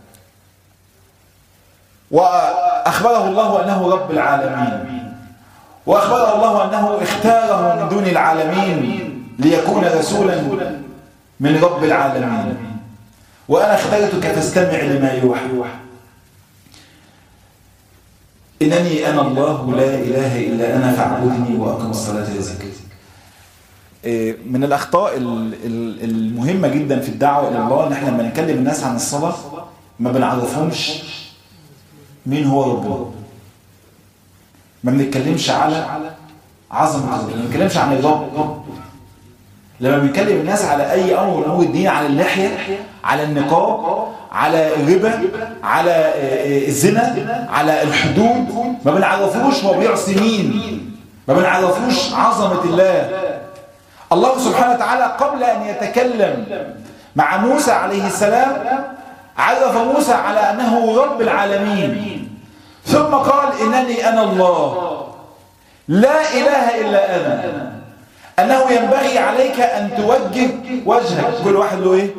وأخبره الله أنه رب العالمين، وأخبره الله أنه اختاره من دون العالمين ليكون رسولا من رب العالمين. وأنا اخترتك فاستمع لما يوحى. إنني أنا الله لا إله إلا أنا فاعبدني وأقم الصلاة لذكري. من الأخطاء المهمة جدا في الدعوة إلى الله إن احنا لما نكلم الناس عن الصلاة ما بنعرفهمش مين هو ربنا، ما بنتكلمش على عظمة ربنا، ما بنتكلمش عن الرب. لما بنكلم الناس على أي أمر من أمور الدين، على اللحية، على النقاب، على الربا، على الزنا، على الحدود، ما بنعرفوش هو بيعصي مين، ما بنعرفوش عظمة الله. الله سبحانه وتعالى قبل أن يتكلم مع موسى عليه السلام عرف موسى على أنه رب العالمين، ثم قال: إنني أنا الله لا إله إلا أنا، أنه ينبغي عليك أن توجه وجهك. كل واحد له إيه؟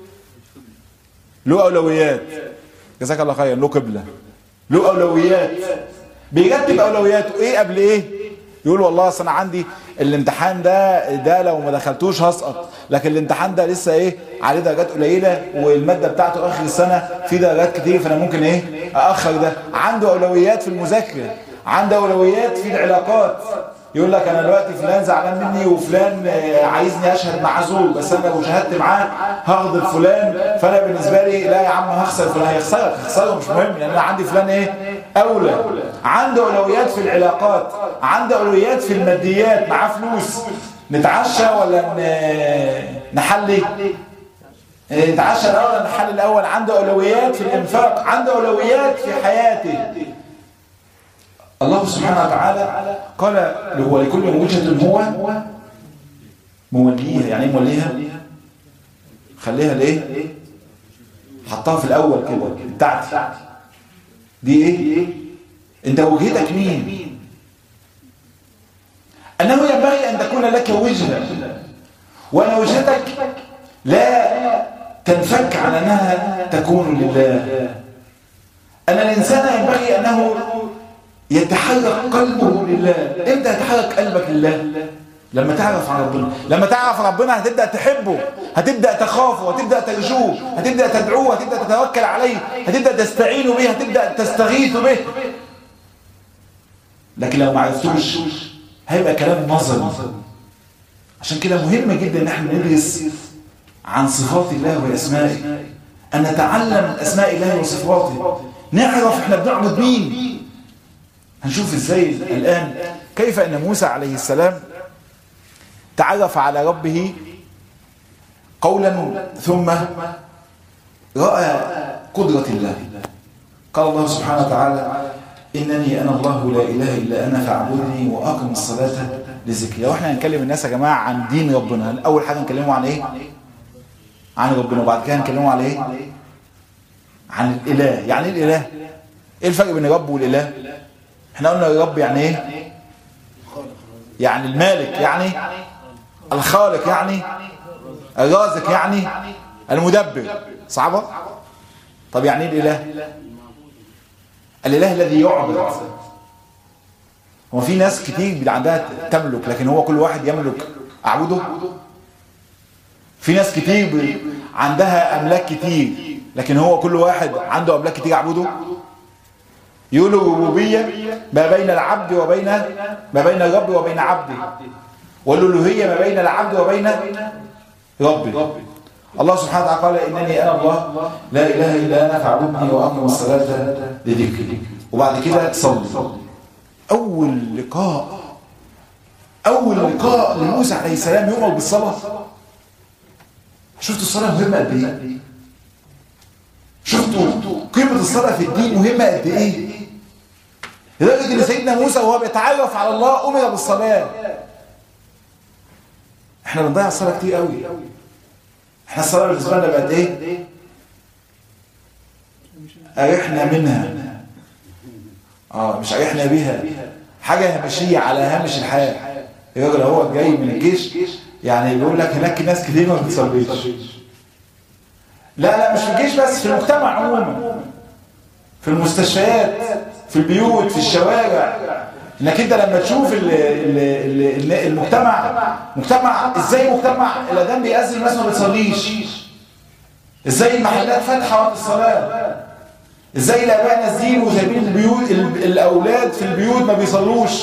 له أولويات. جزاك الله خير. له قبلة، له أولويات، بيرتب أولوياته. إيه قبل إيه؟ يقول والله أصل أنا عندي الامتحان ده لو ما دخلتوش هسقط، لكن الامتحان ده لسه ايه عليه درجات قليله والماده بتاعته اخر السنه في درجات كتير، فانا ممكن ايه اخر ده. عنده اولويات في المذاكره، عنده اولويات في العلاقات. يقول لك انا دلوقتي فلان زعلان مني وفلان عايزني اشهد مع زول، بس انا لو شهدت معاه هغضب فلان، فانا بالنسبه لي لا يا عم هخسر فلان. هيخسره مش مهم لان انا عندي فلان ايه اولى. عنده اولويات في العلاقات، عنده اولويات في الماديات. معاه فلوس نتعشى ولا نحلي؟ نتعشى الاول ولا نحلي الاول؟ عنده اولويات في الانفاق، عنده اولويات في حياته. الله سبحانه وتعالى قال ولكل وجهة هو موليها. يعني ايه موليها؟ خليها ليه؟ حطها في الاول كده بتاعتي دي ايه؟ انت وجهتك مين؟ أنه ينبغي أن تكون لك وجهة، وأن وجهتك لا تنفك عن أنها تكون لله. أن الإنسان ينبغي أنه يتحرك قلبه لله. إمتى يتحرك قلبك لله؟ لما تعرف عن ربنا. لما تعرف ربنا هتبدأ تحبه، هتبدأ تخافه، هتبدأ ترجوه، هتبدأ تدعوه، هتبدأ تتوكل عليه، هتبدأ تستعين به، هتبدأ تستغيث به. لكن لو ما عرفتوش هيبقى كلام نظري. عشان كده مهم جدا ان احنا ندرس عن صفات الله واسمائه، ان نتعلم اسماء الله وصفاته، نعرف احنا بنعبد مين. هنشوف ازاي الان كيف ان موسى عليه السلام تعرف على ربه قولا ثم رأى قدرة الله. قال الله سبحانه وتعالى: إنني أنا الله لا إله إلا أنا فاعبدني وأقم الصلاة لذكري. لو احنا هنكلم الناس يا جماعة عن دين ربنا، أول حاجة نكلمه عن إيه؟ عن ربنا. وبعد كده نكلمه عن إيه؟ عن الإله. يعني إيه الإله؟ إيه الفرق بين الرب والإله؟ احنا قلنا الرب يعني إيه؟ يعني المالك، يعني الخالق، يعني الرازق، يعني المدبر. صعبة؟ طب يعني إيه الإله؟ الإله الذي يعبد. هو في ناس كتير عندها تملك، لكن هو كل واحد يملك أعبده. في ناس كتير عندها أملاك كتير، لكن هو كل واحد عنده أملاك كتير أعبده. يقولوا الربوبية ما بين العبد وبين ما بين الرب وبين عبده، والألوهية ما بين العبد وبين ربه. الله سبحانه وتعالى قال: إنني أنا الله لا إله إلا أنا فاعبدني وأقم الصلاة لذكري. وبعد كده صلي. أول لقاء لموسى عليه السلام يؤمر بالصلاة. شفتوا الصلاة مهمة قد إيه؟ شفتوا قيمة الصلاة في الدين مهمة قد إيه؟ لدرجة إن سيدنا موسى وهو بيتعرف على الله أمر بالصلاة. إحنا بنضيع الصلاة كتير قوي. احنا الصلاة بالنسبة لنا بقت ايه؟ أرحنا منها. مش أرحنا بها. حاجة هامشية على هامش الحياة. الراجل هو جاي من الجيش، يعني بيقول لك هناك ناس كتير ما بتصليش. لا مش في الجيش بس، في المجتمع عموما، في المستشفيات، في البيوت، في الشوارع. انك انت لما تشوف المجتمع ازاي مجتمع الاذان بيأذن الناس ما بتصليش، ازاي المحلات فاتحه وقت الصلاه، ازاي الاباء نازلين وسايبين البيوت الاولاد في البيوت ما بيصلوش.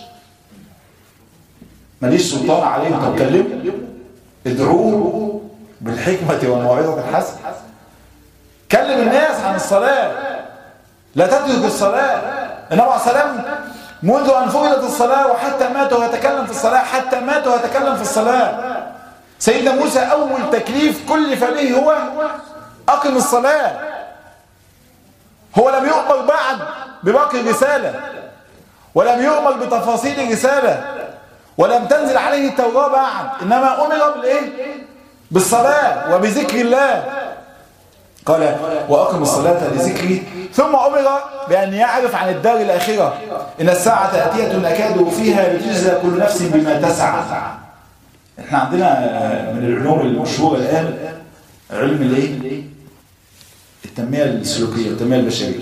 ماليش سلطان عليهم. طب كلموا، ادعوه بالحكمه والموعظه الحسنه. كلم الناس عن الصلاه، لا تترك الصلاه. النبي عليه السلام منذ أن فرضت الصلاة وحتى ماتوا يتكلم في الصلاة، حتى ماتوا يتكلم في الصلاة. سيدنا موسى أول تكليف كلف به هو أقم الصلاة. هو لم يؤمر بعد بباقي الرسالة، ولم يؤمر بتفاصيل الرسالة، ولم تنزل عليه التوراة بعد، إنما أمر بالإيه؟ بالصلاة وبذكر الله. قال: وأقم الصلاة لذكري. ثم أمر بأن يعرف عن الدار الآخرة: إن الساعة آتية أكاد فيها لتجزى كل نفس بما تسعى. احنا عندنا من العلوم المشهورة الآن علم الايه؟ التنمية السلوكية، التنمية البشرية.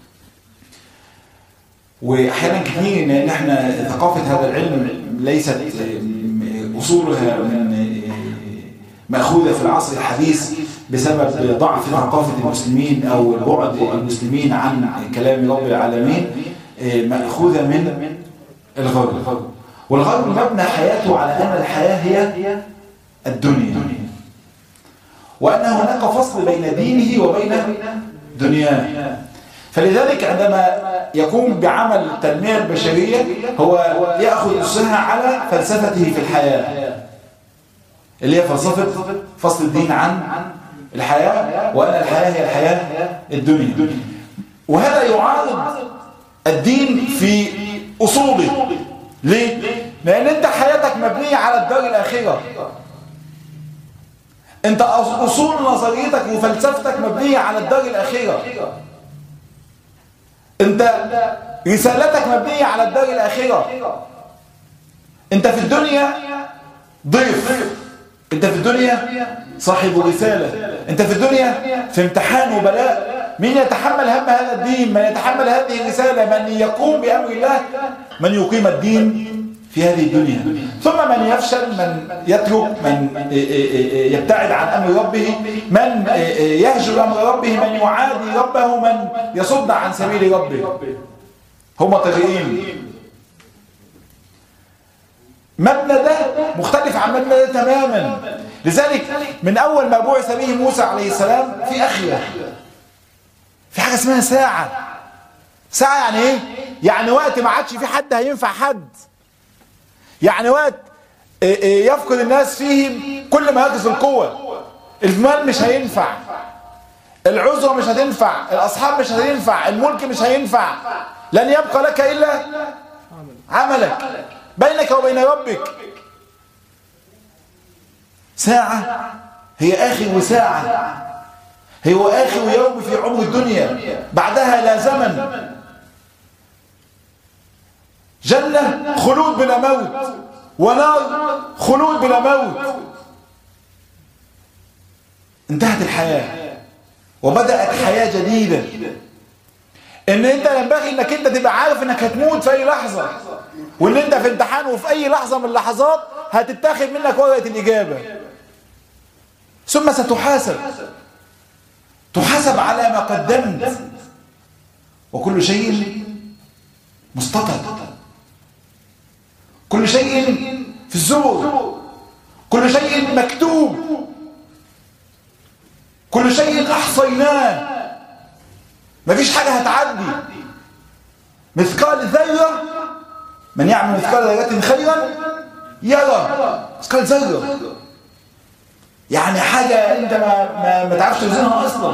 واحيانا كثير ان احنا ثقافة هذا العلم ليست أصولها مأخوذة في العصر الحديث بسبب ضعف ثقافة المسلمين أو بعد المسلمين عن كلام رب العالمين، مأخوذة من الغرب. والغرب مبنى حياته على أن الحياة هي الدنيا، وأن هناك فصل بين دينه وبين دنياه. فلذلك عندما يقوم بعمل التنمية البشرية هو يأخذ أسها على فلسفته في الحياة، اللي هي فلسفة فصل الدين عن الحياة، وأن الحياة هي الحياة الدنيا. وهذا يعارض الدين في أصوله. ليه؟ لأن أنت حياتك مبنية على الدار الآخرة. أنت أصول نظريتك وفلسفتك مبنية على الدار الآخرة. أنت رسالتك مبنية على الدار الآخرة. انت في الدنيا ضيف، انت في الدنيا صاحب رسالة، انت في الدنيا في امتحان وبلاء. من يتحمل هم هذا الدين، من يتحمل هذه الرسالة، من يقوم بأمر الله، من يقيم الدين في هذه الدنيا. ثم من يفشل، من يترك، من يبتعد عن أمر ربه، من يهجر أمر ربه، من يعادي ربه، من يصد عن سبيل ربه. هم طريقين. مبنى ده مختلف عن مبنى ده تماما. لذلك من أول ما بعث به موسى عليه السلام في أخية، في حاجة اسمها ساعة. ساعة يعني ايه؟ يعني وقت ما عادش في حد هينفع حد، يعني وقت يفقد الناس فيه كل ما يقص القوة. المال مش هينفع، العزوة مش هتنفع، الأصحاب مش هتنفع، الملك مش هينفع، لن يبقى لك إلا عملك بينك وبين ربك. ساعة هي آخر ساعة، هو آخر يوم في عمر الدنيا، بعدها لا زمن. جنة خلود بلا موت، ونار خلود بلا موت. انتهت الحياة وبدأت حياة جديدة. ان انت ينبغي انك انت تبقى عارف انك هتموت في اي لحظة، وان انت في امتحان، وفي اي لحظة من اللحظات هتتاخد منك ورقة الإجابة، ثم ستحاسب، تحاسب على ما قدمت، وكل شيء مستطر، كل شيء في الزبر، كل شيء مكتوب، كل شيء أحصيناه. مفيش حاجة هتعدي. مثقال ذرة، من يعمل مثقال ذرة خيرا يرى. مثقال ذرة يعني حاجة انت ما تعرفش توزنها اصلا.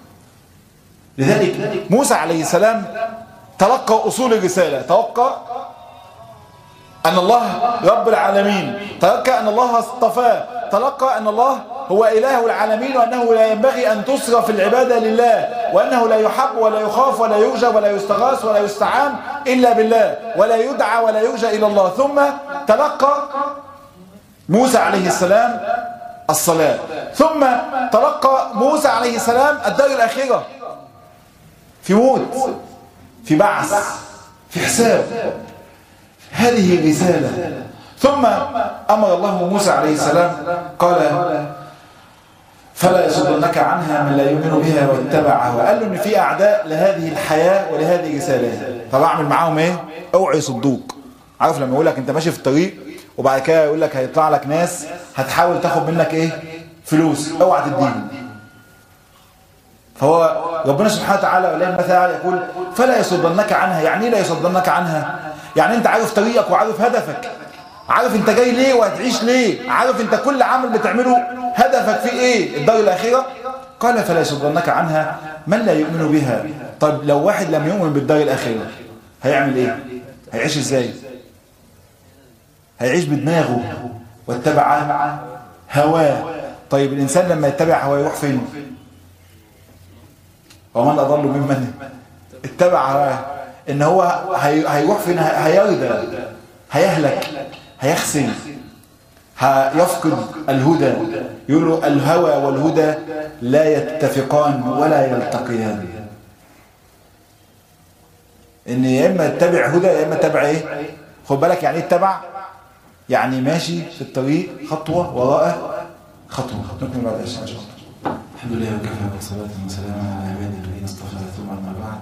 لذلك موسى عليه السلام تلقى اصول الرسالة، تلقى ان الله رب العالمين، تلقى ان الله اصطفاه، تلقى ان الله هو اله العالمين، وانه لا ينبغي ان تصرف العبادة لله، وانه لا يحب ولا يخاف ولا يرجى ولا يستغاث ولا يستعان الا بالله، ولا يدعى ولا يرجى الى الله. ثم تلقى موسى عليه السلام الصلاة، ثم تلقى موسى عليه السلام الدار الآخرة، في موت، في بعث، في حساب. هذه الرسالة. ثم أمر الله موسى عليه السلام قال فلا يصدنك عنها من لا يؤمن بها واتبعها. وقال له إن في أعداء لهذه الحياة ولهذه الرسالة، طب أعمل معاهم إيه؟ اوعي يصدوك. عارف لما يقول لك أنت ماشي في الطريق وبعد كده يقول لك هيطلع لك ناس هتحاول تاخد منك ايه؟ فلوس، اوعى تديهم. فهو ربنا سبحانه وتعالى ولله المثل يقول فلا يصدنك عنها. يعني ايه لا يصدنك عنها؟ يعني انت عارف طريقك وعارف هدفك، عارف انت جاي ليه وهتعيش ليه، عارف انت كل عمل بتعمله هدفك في ايه؟ الدار الاخره. قال فلا يصدنك عنها من لا يؤمن بها. طب لو واحد لم يؤمن بالدار الاخره هيعمل ايه؟ هيعيش ازاي؟ هيعيش بدماغه واتبع هواه. طيب الإنسان لما يتبع هواه يروح فين؟ ومن أضل ممن اتبع هواه. إن هو هيروح فين؟ هيردى، هيهلك، هيخسر، هيفقد الهدى. يقولوا الهوى والهدى لا يتفقان ولا يلتقيان. إن يا إما اتبع هدى يا إما اتبع إيه؟ خد بالك يعني إيه اتبع؟ يعني ماشي في الطريق خطوة وراء خطوة. نكمل بعد إن شاء الله. الحمد لله وكفى والصلاة والسلام على عباده الذين اصطفى. ثم أما بعد،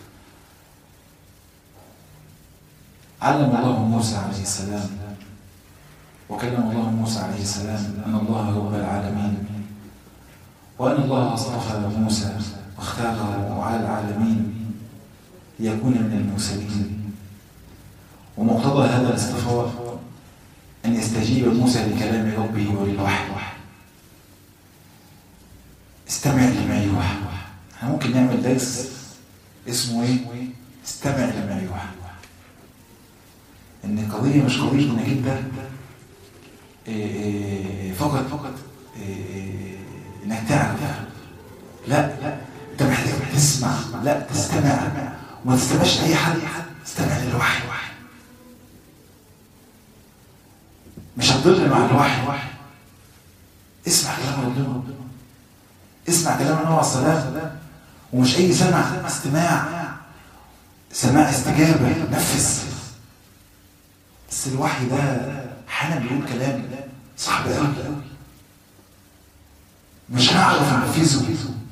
علم الله موسى عليه السلام وكلم الله موسى عليه السلام أن الله رب العالمين، وأن الله اصطفى موسى واختاره على العالمين ليكون من المرسلين. ومقتضى هذا الاصطفاء أن يستجيب موسى لكلام ربه وللوحي. استمع لما يوحى. احنا ممكن نعمل درس اسمه ايه؟ استمع لما يوحى. ان القضية مش قضية انك انت فقط انك تعرف، لا انت محتاج تسمع، لا تستمع، وما تستمعش لاي حد، استمع للوحي. هيضل مع الوحي. اسمع كلام ربنا، اسمع كلام النبي عليه الصلاة، ومش أي سماع استجابة، نفذ. بس الوحي ده حالا بيقول كلام صعب قوي، مش هنعرف ننفذه.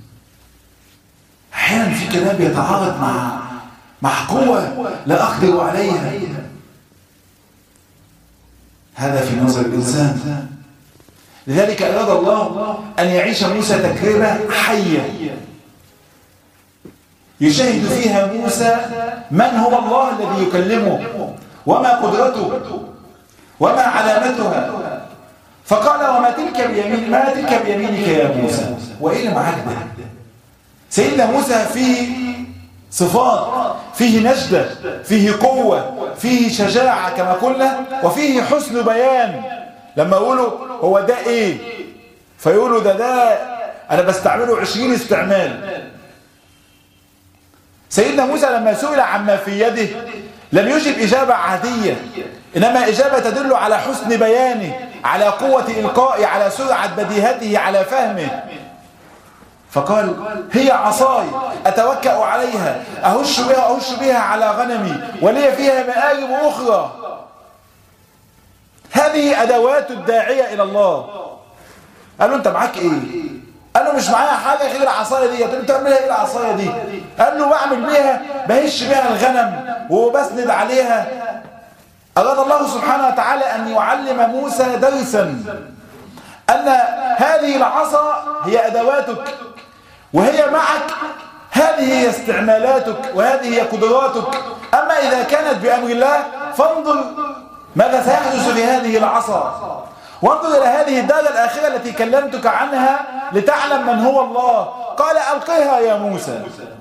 احيانا في كلام بيتعارض مع قوة لا أقدر عليها. هذا في نظر الإنسان. لذلك أراد الله أن يعيش موسى تجربة حية يشاهد فيها موسى من هو الله الذي يكلمه، وما قدرته، وما علامتها. فقال وما تلك بيمينك يا موسى. وإيه اللي معاك ده؟ سيدنا موسى فيه صفات، فيه نجدة، فيه قوة، فيه شجاعة كما قلنا، وفيه حسن بيان. لما يقولوا هو ده ايه، فيقولوا ده انا بستعمله 20 استعمال. سيدنا موسى لما سئل عما في يده لم يجب إجابة عادية، إنما إجابة تدل على حسن بيانه، على قوة إلقائه، على سرعة بديهته، على فهمه. فقال هي عصاي أتوكأ عليها أهش بها على غنمي ولي فيها مآرب أخرى. هذه أدوات الداعية إلى الله. قال له أنت معاك إيه؟ قال له مش معايا حاجة غير العصاية دي. قال له بتعملها إيه العصاية دي؟ قال له بعمل بيها بهش بيها الغنم وبسند عليها. أراد الله سبحانه وتعالى أن يعلم موسى درسا، أن هذه العصا هي أدواتك وهي معك، هذه هي استعمالاتك وهذه هي قدراتك. أما إذا كانت بأمر الله فانظر ماذا سيحدث في هذه العصا، وانظر إلى هذه الدار الآخرة التي كلمتك عنها لتعلم من هو الله. قال ألقها يا موسى.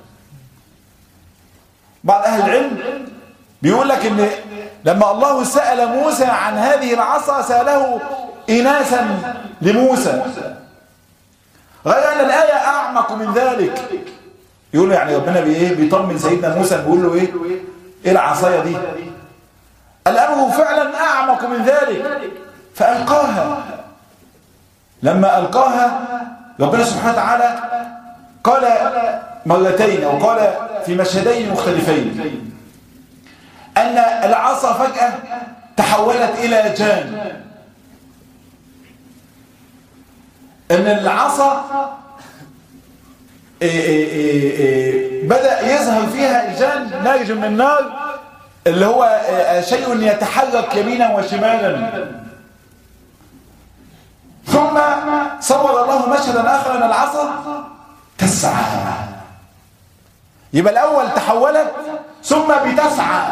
بعض أهل العلم بيقول لك إن لما الله سأل موسى عن هذه العصا سأله إناسا لموسى، غير أن الآية أعمق من ذلك. يقول له يعني ربنا بيطمن سيدنا موسى، بيقول له إيه العصاية دي؟ الأمر فعلا أعمق من ذلك. فألقاها. لما ألقاها ربنا سبحانه وتعالى قال مرتين أو قال في مشهدين مختلفين أن العصا فجأة تحولت إلى جان، أن العصا بدأ يظهر فيها الجان نارج من النار، اللي هو شيء يتحرك يمينا وشمالا. ثم صور الله مشهدا آخر أن العصا تسعى. يبقى الأول تحولت ثم بتسعى.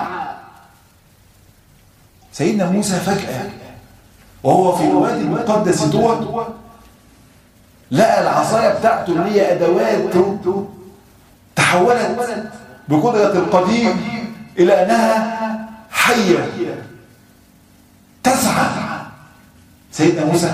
سيدنا موسى فجأة وهو في الوادي المقدس طوى لقى العصاية بتاعته اللي هي أدواته تحولت بقدرة القدير إلى أنها حية تسعى. سيدنا موسى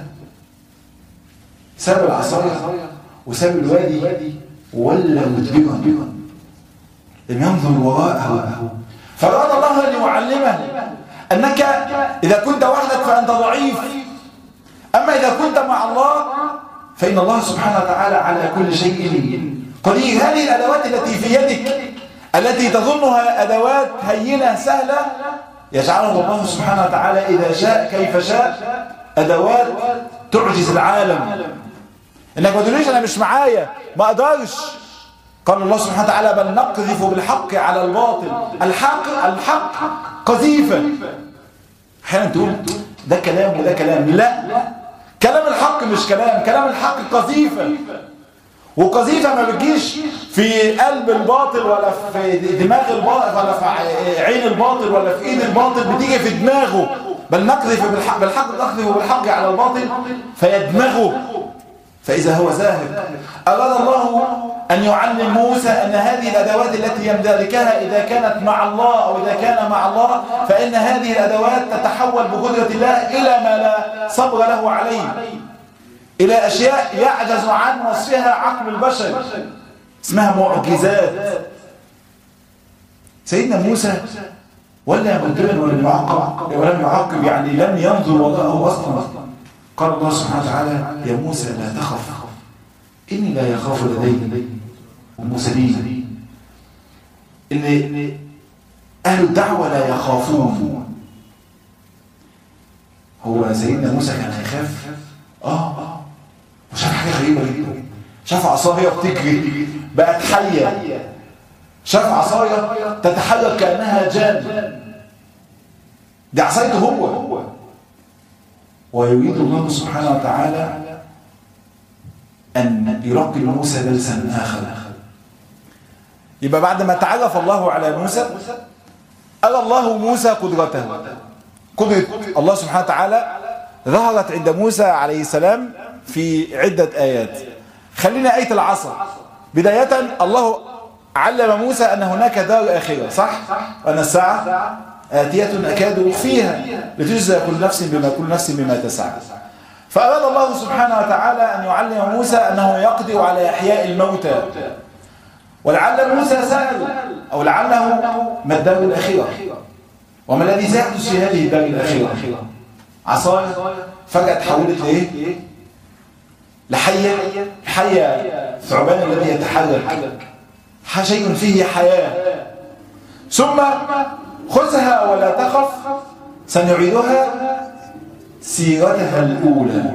ساب العصاية وساب الوادي وولى مدبرا، لم ينظر وراءه. فأراد الله أن يعلمه أنك إذا كنت وحدك فأنت ضعيف، أما إذا كنت مع الله فإن الله سبحانه وتعالى على كل شيء قدير. هذه الأدوات التي في يدك التي تظنها أدوات هينة سهلة يجعلها الله سبحانه وتعالى إذا شاء كيف شاء أدوات تعجز العالم. إنك ما تقوليش أنا مش معايا ما أقدرش. قال الله سبحانه وتعالى بل نقذف بالحق على الباطل. الحق قذيفة. أحيانا تقول ده كلام وده كلام. لا، كلام الحق مش كلام الحق قذيفة. وقذيفة ما بتجيش في قلب الباطل ولا في دماغ الباطل ولا في عين الباطل ولا في ايد الباطل، بتيجي في دماغه. بل نقذف بالحق نقذف بالحق على الباطل فيدمغه فإذا هو ذاهب. أراد الله أن يعلم موسى أن هذه الأدوات التي يمتلكها إذا كانت مع الله أو إذا كان مع الله فإن هذه الأدوات تتحول بقدرة الله إلى ما لا صبر له عليه، إلى أشياء يعجز عن وصفها عقل البشر، اسمها معجزات. سيدنا موسى ولا مدبرا ولم يعقب يعني لم ينظر وراءه اصلا. قال الله سبحانه وتعالى يا موسى لا تخف اني لا يخاف لدي المرسلين. ان اهل الدعوه لا يخافون. هو سيدنا موسى كان يخاف؟ وشاف حاجه غريبه جدا. شاف عصايه بتجري بقت حيه، شاف عصايه تتحرك كانها جان، دي عصايته هو. ويريد الله سبحانه وتعالى ان يرقي موسى درسا اخر. يبقى بعد ما تعرف الله على موسى أرى الله موسى قدرته. قدرة الله سبحانه وتعالى ظهرت عند موسى عليه السلام في عدة آيات. خلينا آية العصا. بداية الله علم موسى أن هناك دار آخرة، صح؟ وأن الساعة آتية أكاد أخفيها لتجزى كل نفس بما تسعى. فأراد الله سبحانه وتعالى أن يعلم موسى أنه يقدر على إحياء الموتى. ولعل موسى سأل أو لعله ما الدار الأخيرة، وما الذي سيحدث في هذه الدار الأخيرة؟ عصاية فجأة تحولت لإيه؟ لحية ثعبان الذي يتحرك، شيء فيه حياة. ثم خذها ولا تخف سنعيدها سيرتها الأولى.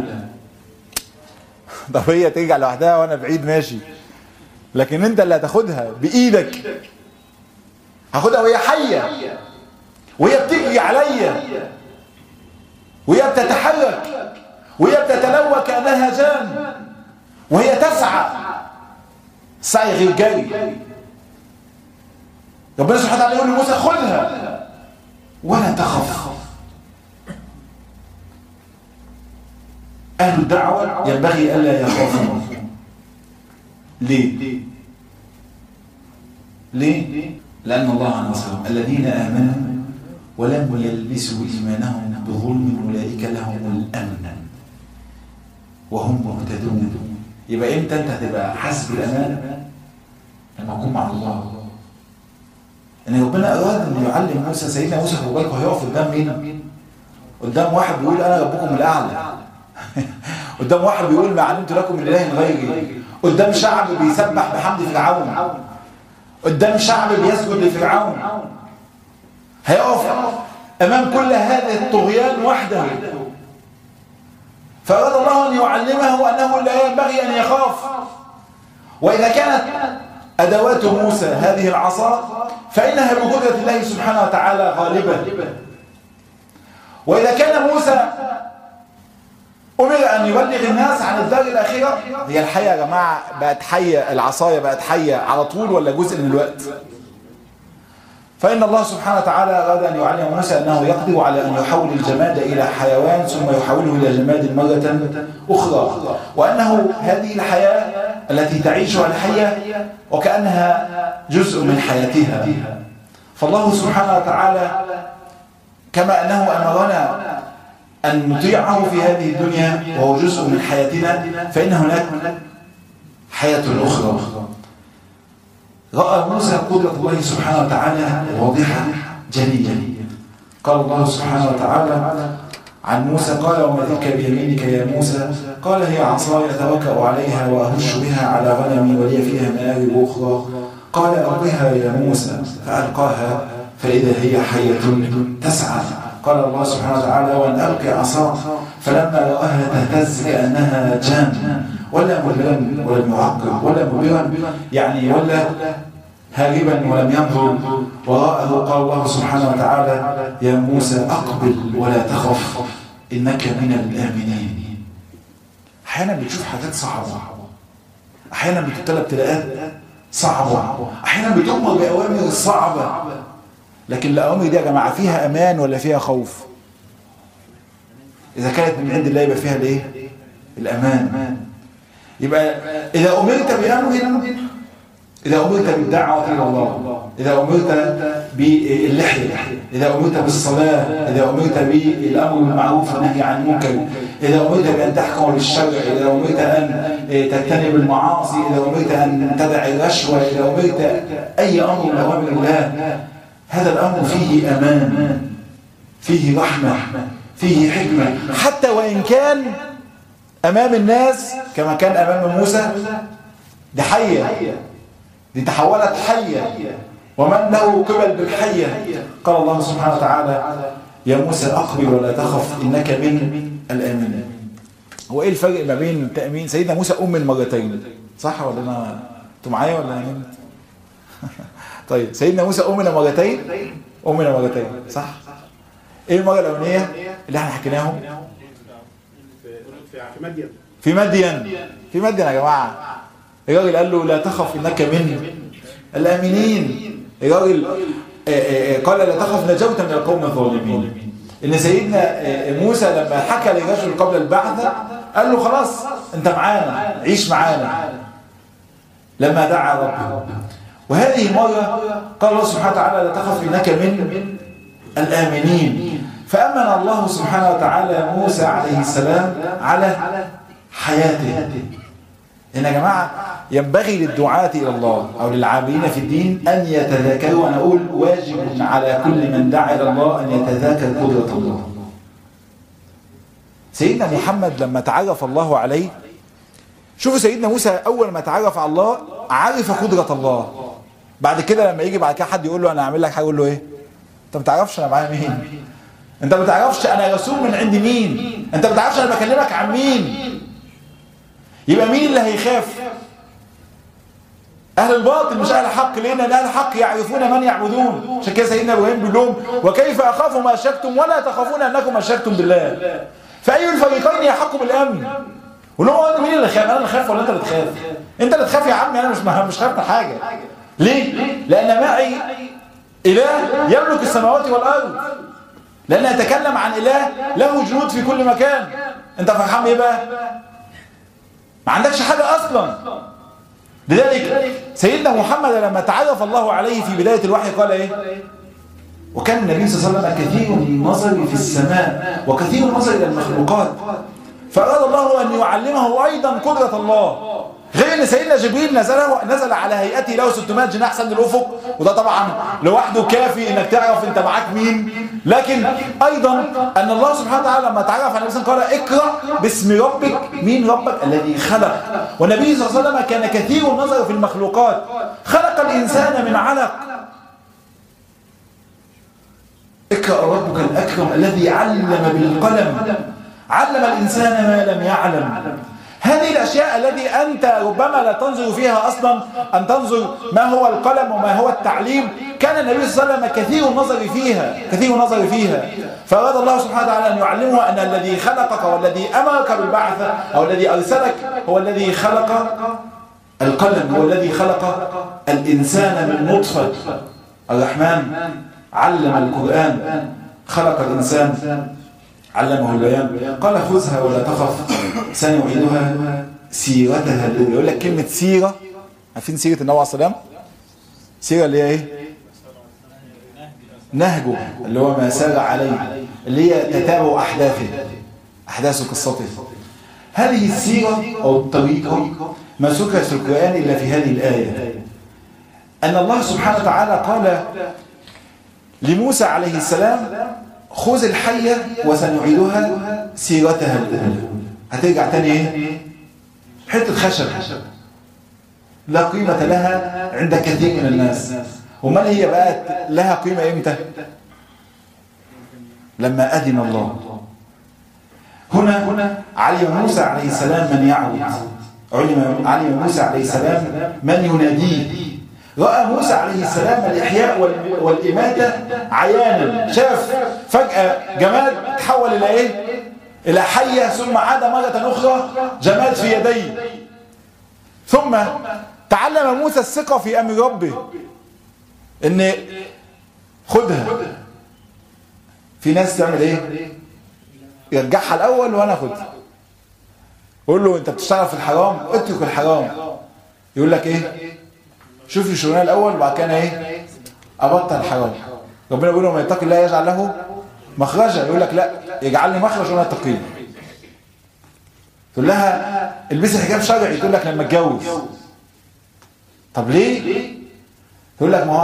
طب هي ترجع لوحدها وأنا بعيد ماشي، لكن انت اللي هتاخدها بايدك. هاخدها وهي حيه، وهي بتجري عليا، وهي بتتحرك، وهي بتتلوى كانها جان، وهي تسعى سعي غير جري. ربنا سبحانه وتعالى يقول لموسى خذها ولا تخف. اهل الدعوه ينبغي الا يخافوا. ليه؟ لأن الله نصرهم. الذين آمنوا ولم يلبسوا إيمانهم بظلم أولئك لهم الأمن وهم مهتدون. يبقى إمتى أنت هتبقى حاسس بالأمان؟ لما تكون مع الله. إن ربنا أراد أن يعلم موسى. سيدنا موسى خلي بالكم هيقف قدام مين؟ قدام واحد بيقول أنا ربكم الأعلى. قدام واحد بيقول ما علمت لكم من إله غيري. قدام شعب بيسبح بحمد فرعون. قدام شعب بيسجد لفرعون. هيقف امام كل هذا الطغيان وحده. فأراد الله ان يعلمه انه لا ينبغي ان يخاف. واذا كانت ادوات موسى هذه العصا فانها بقدرة الله سبحانه وتعالى غالبة. واذا كان موسى أمر أن يبلغ الناس عن الدار الأخيرة، هي الحية يا جماعة بقت حية، العصاية بقت حية على طول ولا جزء من الوقت؟ فإن الله سبحانه وتعالى أراد أن يعلم موسى أنه يقدر على أن يحول الجماد إلى حيوان ثم يحوله إلى جماد مرة أخرى، وأنه هذه الحياة التي تعيشها الحية وكأنها جزء من حياتها. فالله سبحانه وتعالى كما أنه أمرنا أن نطيعه في هذه الدنيا وهو جزء من حياتنا، فإن هناك حياة أخرى. رأى موسى قدرة الله سبحانه وتعالى واضحة جلية. قال الله سبحانه وتعالى عن موسى قال وما تلك بيمينك يا موسى؟ قال هي عصاي أتوكأ عليها وأهش بها على غنمي ولي فيها مآرب أخرى. قال ألقها يا موسى فألقاها فإذا هي حية تسعى. قال الله سبحانه وتعالى وأن ألقي عصاه فلما رآها تهتز كأنها جان ولا مدبرا ولم يعقب ولا مدبرا يعني ولا هاربا ولم ينظر وراءه. قال الله سبحانه وتعالى يا موسى أقبل ولا تخف إنك من الآمنين. أحيانا بتشوف حاجات صعبة، أحيانا بتطلب ابتلاءات صعبة، أحيانا بتؤمر بأوامر صعبة، لكن الأوامر دي يا جماعة فيها أمان ولا فيها خوف؟ إذا كانت من عند الله يبقى فيها الإيه؟ الأمان. يبقى إذا أمرت بأمر، إذا أمرت بالدعوة إلى الله، إذا أمرت باللحية، إذا أمرت بالصلاة، إذا أمرت بالأمر بالمعروف والنهي عن المنكر، إذا أمرت بأن تحكم بالشرع، إذا أمرت أن تجتنب المعاصي، إذا أمرت أن تدع الرشوة، إذا أمرت أي أمر من أوامر الله، هذا الأمر فيه أمان، فيه رحمة، فيه حكمة، حتى وإن كان أمام الناس كما كان أمام موسى دي حية، دي تحولت حية، ومن له قبل بالحية. قال الله سبحانه وتعالى يا موسى أقبل ولا تخف إنك من الآمنين. هو إيه الفرق ما بين التأمين؟ سيدنا موسى أم مرتين، صح ولا أنا أنتوا معايا ولا أنا نمت؟ طيب سيدنا موسى أمنا مرتين، صح؟ إيه المرة الأولانية اللي احنا حكيناهم؟ في مدين يا جماعة. الراجل قال له لا تخف إنك من الآمنين. الراجل قال لا تخف نجوت من القوم الظالمين. إن سيدنا موسى لما حكى للرجل قبل البعثة قال له خلاص أنت معانا، عيش معانا، لما دعا ربه. وهذه مرة قال الله سبحانه وتعالى لا تخف إنك من الآمنين. فأمن الله سبحانه وتعالى موسى عليه السلام على حياته. إن يا جماعة ينبغي للدعاة إلى الله أو للعاملين في الدين أن يتذاكروا. وأنا أقول واجب على كل من دعا إلى الله أن يتذاكر قدرة الله. سيدنا محمد لما تعرف الله عليه، شوفوا سيدنا موسى أول ما تعرف على الله عرف قدرة الله. بعد كده لما يجي بعد كده حد يقول له أنا أعمل لك حاجة، يقول له إيه؟ أنت ما تعرفش أنا معايا مين؟ أنت ما تعرفش أنا رسول من عند مين؟ أنت ما تعرفش أنا بكلمك عن مين؟ يبقى مين اللي هيخاف؟ أهل الباطل مش أهل الحق. لأن أهل الحق يعرفون من يعبدون. عشان كده سيدنا إبراهيم بيقول لهم وكيف أخاف ما أشركتم ولا تخافون أنكم أشركتم بالله فأي الفريقين يحق بالأمن. ولهم مين اللي خاف؟ أنا اللي خاف ولا أنت اللي تخاف؟ أنت اللي تخاف يا عمي، أنا مش خايف من حاجة. ليه؟ لأن معي إله يملك السماوات والأرض. لأن أتكلم عن إله له جنود في كل مكان. أنت فرحان إيه بقى؟ ما عندكش حاجة أصلا. لذلك سيدنا محمد لما تعرف الله عليه في بداية الوحي قال إيه؟ وكان النبي صلى الله عليه وسلم كثير النظر في السماء وكثير النظر إلى المخلوقات، فأراد الله أن يعلمه أيضا قدرة الله. غير ان سيدنا جبريل نزل على هيئته له 600 جناح سد الافق، وده طبعا لوحده كافي انك تعرف انت معاك مين. لكن ايضا ان الله سبحانه وتعالى لما تعرف عن الانسان قال اقرا باسم ربك. مين ربك؟ الذي خلق. والنبي صلى الله عليه وسلم كان كثير النظر في المخلوقات. خلق الانسان من علق. اقرا ربك الاكرم الذي علم بالقلم، علم الانسان ما لم يعلم. هذه الأشياء التي أنت ربما لا تنظر فيها أصلا، أن تنظر ما هو القلم وما هو التعليم، كان النبي صلى الله عليه وسلم كثير النظر فيها. فأراد الله سبحانه وتعالى أن يعلمه أن الذي خلقك والذي أمرك بالبعث أو الذي أرسلك هو الذي خلق القلم، هو الذي خلق الإنسان من نطفة. الرحمن علم القرآن، خلق الإنسان علمه البيان. قال خذها ولا تخف سنعيدها سيرتها الأولى. يقول لك كلمة سيرة، عارفين سيرة النبي عليه الصلاة والسلام؟ سيرة اللي هي ايه؟ نهجه، اللي هو ما سار عليه، اللي هي تتابع أحداث قصته. هذه السيرة أو الطريقة ما ذكرت في القرآن إلا في هذه الآية، أن الله سبحانه وتعالى قال لموسى عليه السلام خذ الحية وسنعيدها سيرتها الأولى. هترجع تاني ايه؟ حتة خشب لا قيمة لها عند كثير من الناس. وما هي بقى لها قيمة امتى؟ لما أذن الله. هنا علم موسى عليه السلام من يعبد، علم موسى عليه السلام من يناديه. رأى موسى عليه السلام الإحياء والإماتة عيانا. شاف فجأة جماد تحول إلى إيه؟ إلى حية، ثم عاد مرة أخرى جماد في يديه. ثم تعلم موسى الثقة في أمر ربه، إن خدها. في ناس تعمل إيه؟ يرجعها الأول وأنا أخدها. قول له أنت بتشتغل في الحرام، اترك الحرام. يقول لك إيه؟ شوف الشغلانه الاول وبعد كده ايه؟ ابطل الحرام. ربنا بيقول له من يتقي الله يجعل له مخرجا. يقول لك لا، يجعل لي مخرج وانا اتقيه. تقول لها البسي حجاب شرعي، تقول لك لما اتجوز. طب ليه؟ تقول لك ما هو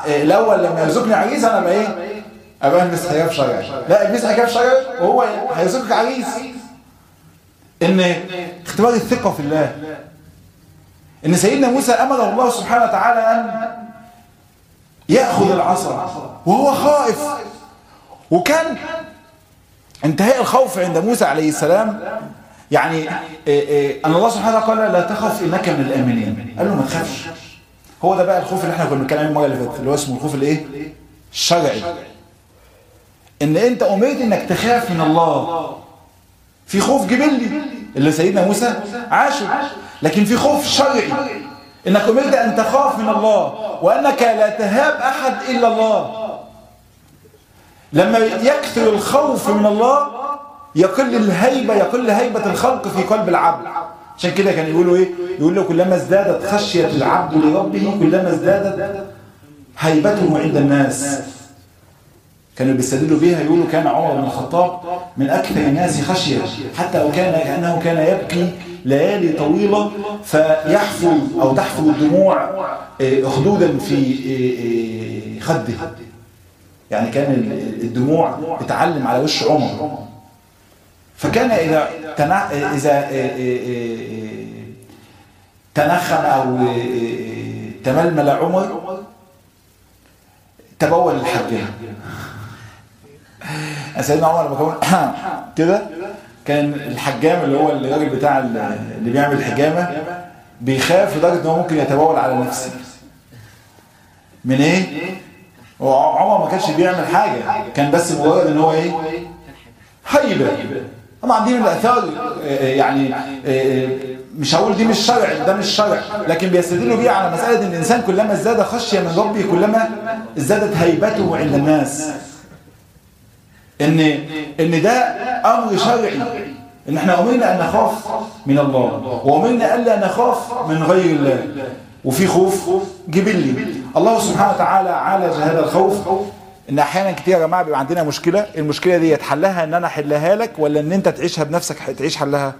الاول لما يرزقني عريس انا ابقى ايه؟ ابقى البس حجاب شرعي. لا البس حجاب شرعي وهو هيرزقك عريس. ان اختبار الثقه في الله. ان سيدنا موسى امره الله سبحانه وتعالى ان ياخذ العصا وهو خائف. وكان انتهاء الخوف عند موسى عليه السلام يعني ان الله سبحانه وتعالى قال لا تخف انك من الامنين. قال له ما تخافش. هو ده بقى الخوف اللي احنا كنا بنتكلم عنه المره اللي فاتت اللي هو اسمه الخوف الايه؟ الشرعي. ان انت امرت انك تخاف من الله. في خوف جبلي اللي سيدنا موسى عاشه، لكن في خوف شرعي انك امرت ان تخاف من الله وانك لا تهاب احد الا الله. لما يكثر الخوف من الله يقل الهيبه، يقل هيبه الخلق في قلب العبد. عشان كده كان يقولوا ايه؟ يقول له كلما ازدادت خشيه العبد لربه كلما ازدادت هيبته عند الناس. كانوا بيستدلوا بيها يقولوا كان عمر بن الخطاب من اكثر الناس خشيه، حتى وكان كانه كان يبكي ليالي طويله فيحفظ او تحفظ الدموع خدودا في خده. يعني كان الدموع تتعلم على وش عمر. فكان اذا تنخم او تململ عمر تبول الحجام. سيدنا عمر لما كان كده كان الحجام اللي هو الراجل بتاع اللي بيعمل الحجامه بيخاف لدرجه ان هو ممكن يتبول على نفسه. من ايه؟ عمر ما كانش بيعمل حاجه، كان بس مجرد ان هو ايه؟ هيبه. طبعا دي من الاثار يعني مش هقول دي مش شرع، ده مش شرع، لكن بيستدلوا بيه على مساله ان الانسان كلما ازداد خشيه من ربه كلما ازدادت هيبته عند الناس. ان ده امر شرعي، ان احنا امرنا ان نخاف من الله وامرنا الا نخاف من غير الله. وفي خوف جبلي. الله سبحانه وتعالى عالج هذا الخوف. ان احيانا كتير يا جماعه بيبقى عندنا مشكله، المشكله دي حلها ان انا احلها لك ولا ان انت تعيشها بنفسك؟ تعيش حلها،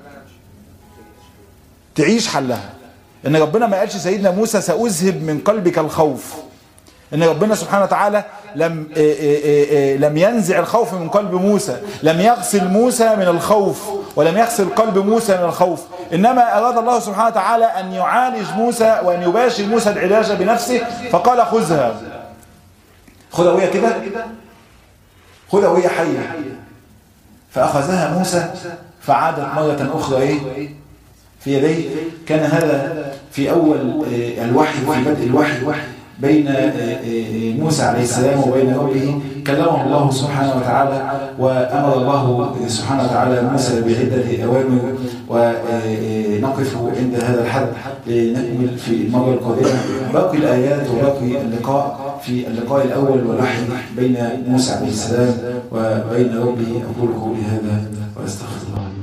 تعيش حلها. ان ربنا ما قالش سيدنا موسى ساذهب من قلبك الخوف. ان ربنا سبحانه وتعالى لم ينزع الخوف من قلب موسى، لم يغسل موسى من الخوف ولم يغسل قلب موسى من الخوف. انما اراد الله سبحانه وتعالى ان يعالج موسى وان يباشر موسى العلاج بنفسه، فقال خذها، خذها وهي كده، خذها وهي حيه. فاخذها موسى فعادت مره اخرى ايه؟ في يديه. كان هذا في اول الوحي، في بدء الوحي بين موسى عليه السلام وبين ربه. كلمه الله سبحانه وتعالى وأمر الله سبحانه وتعالى موسى بعدة أوامر. ونقف عند هذا الحد لنكمل في المرة القادمة باقي الآيات وباقي اللقاء في اللقاء الأول والوحي بين موسى عليه السلام وبين ربه. أقول قولي هذا وأستغفر الله.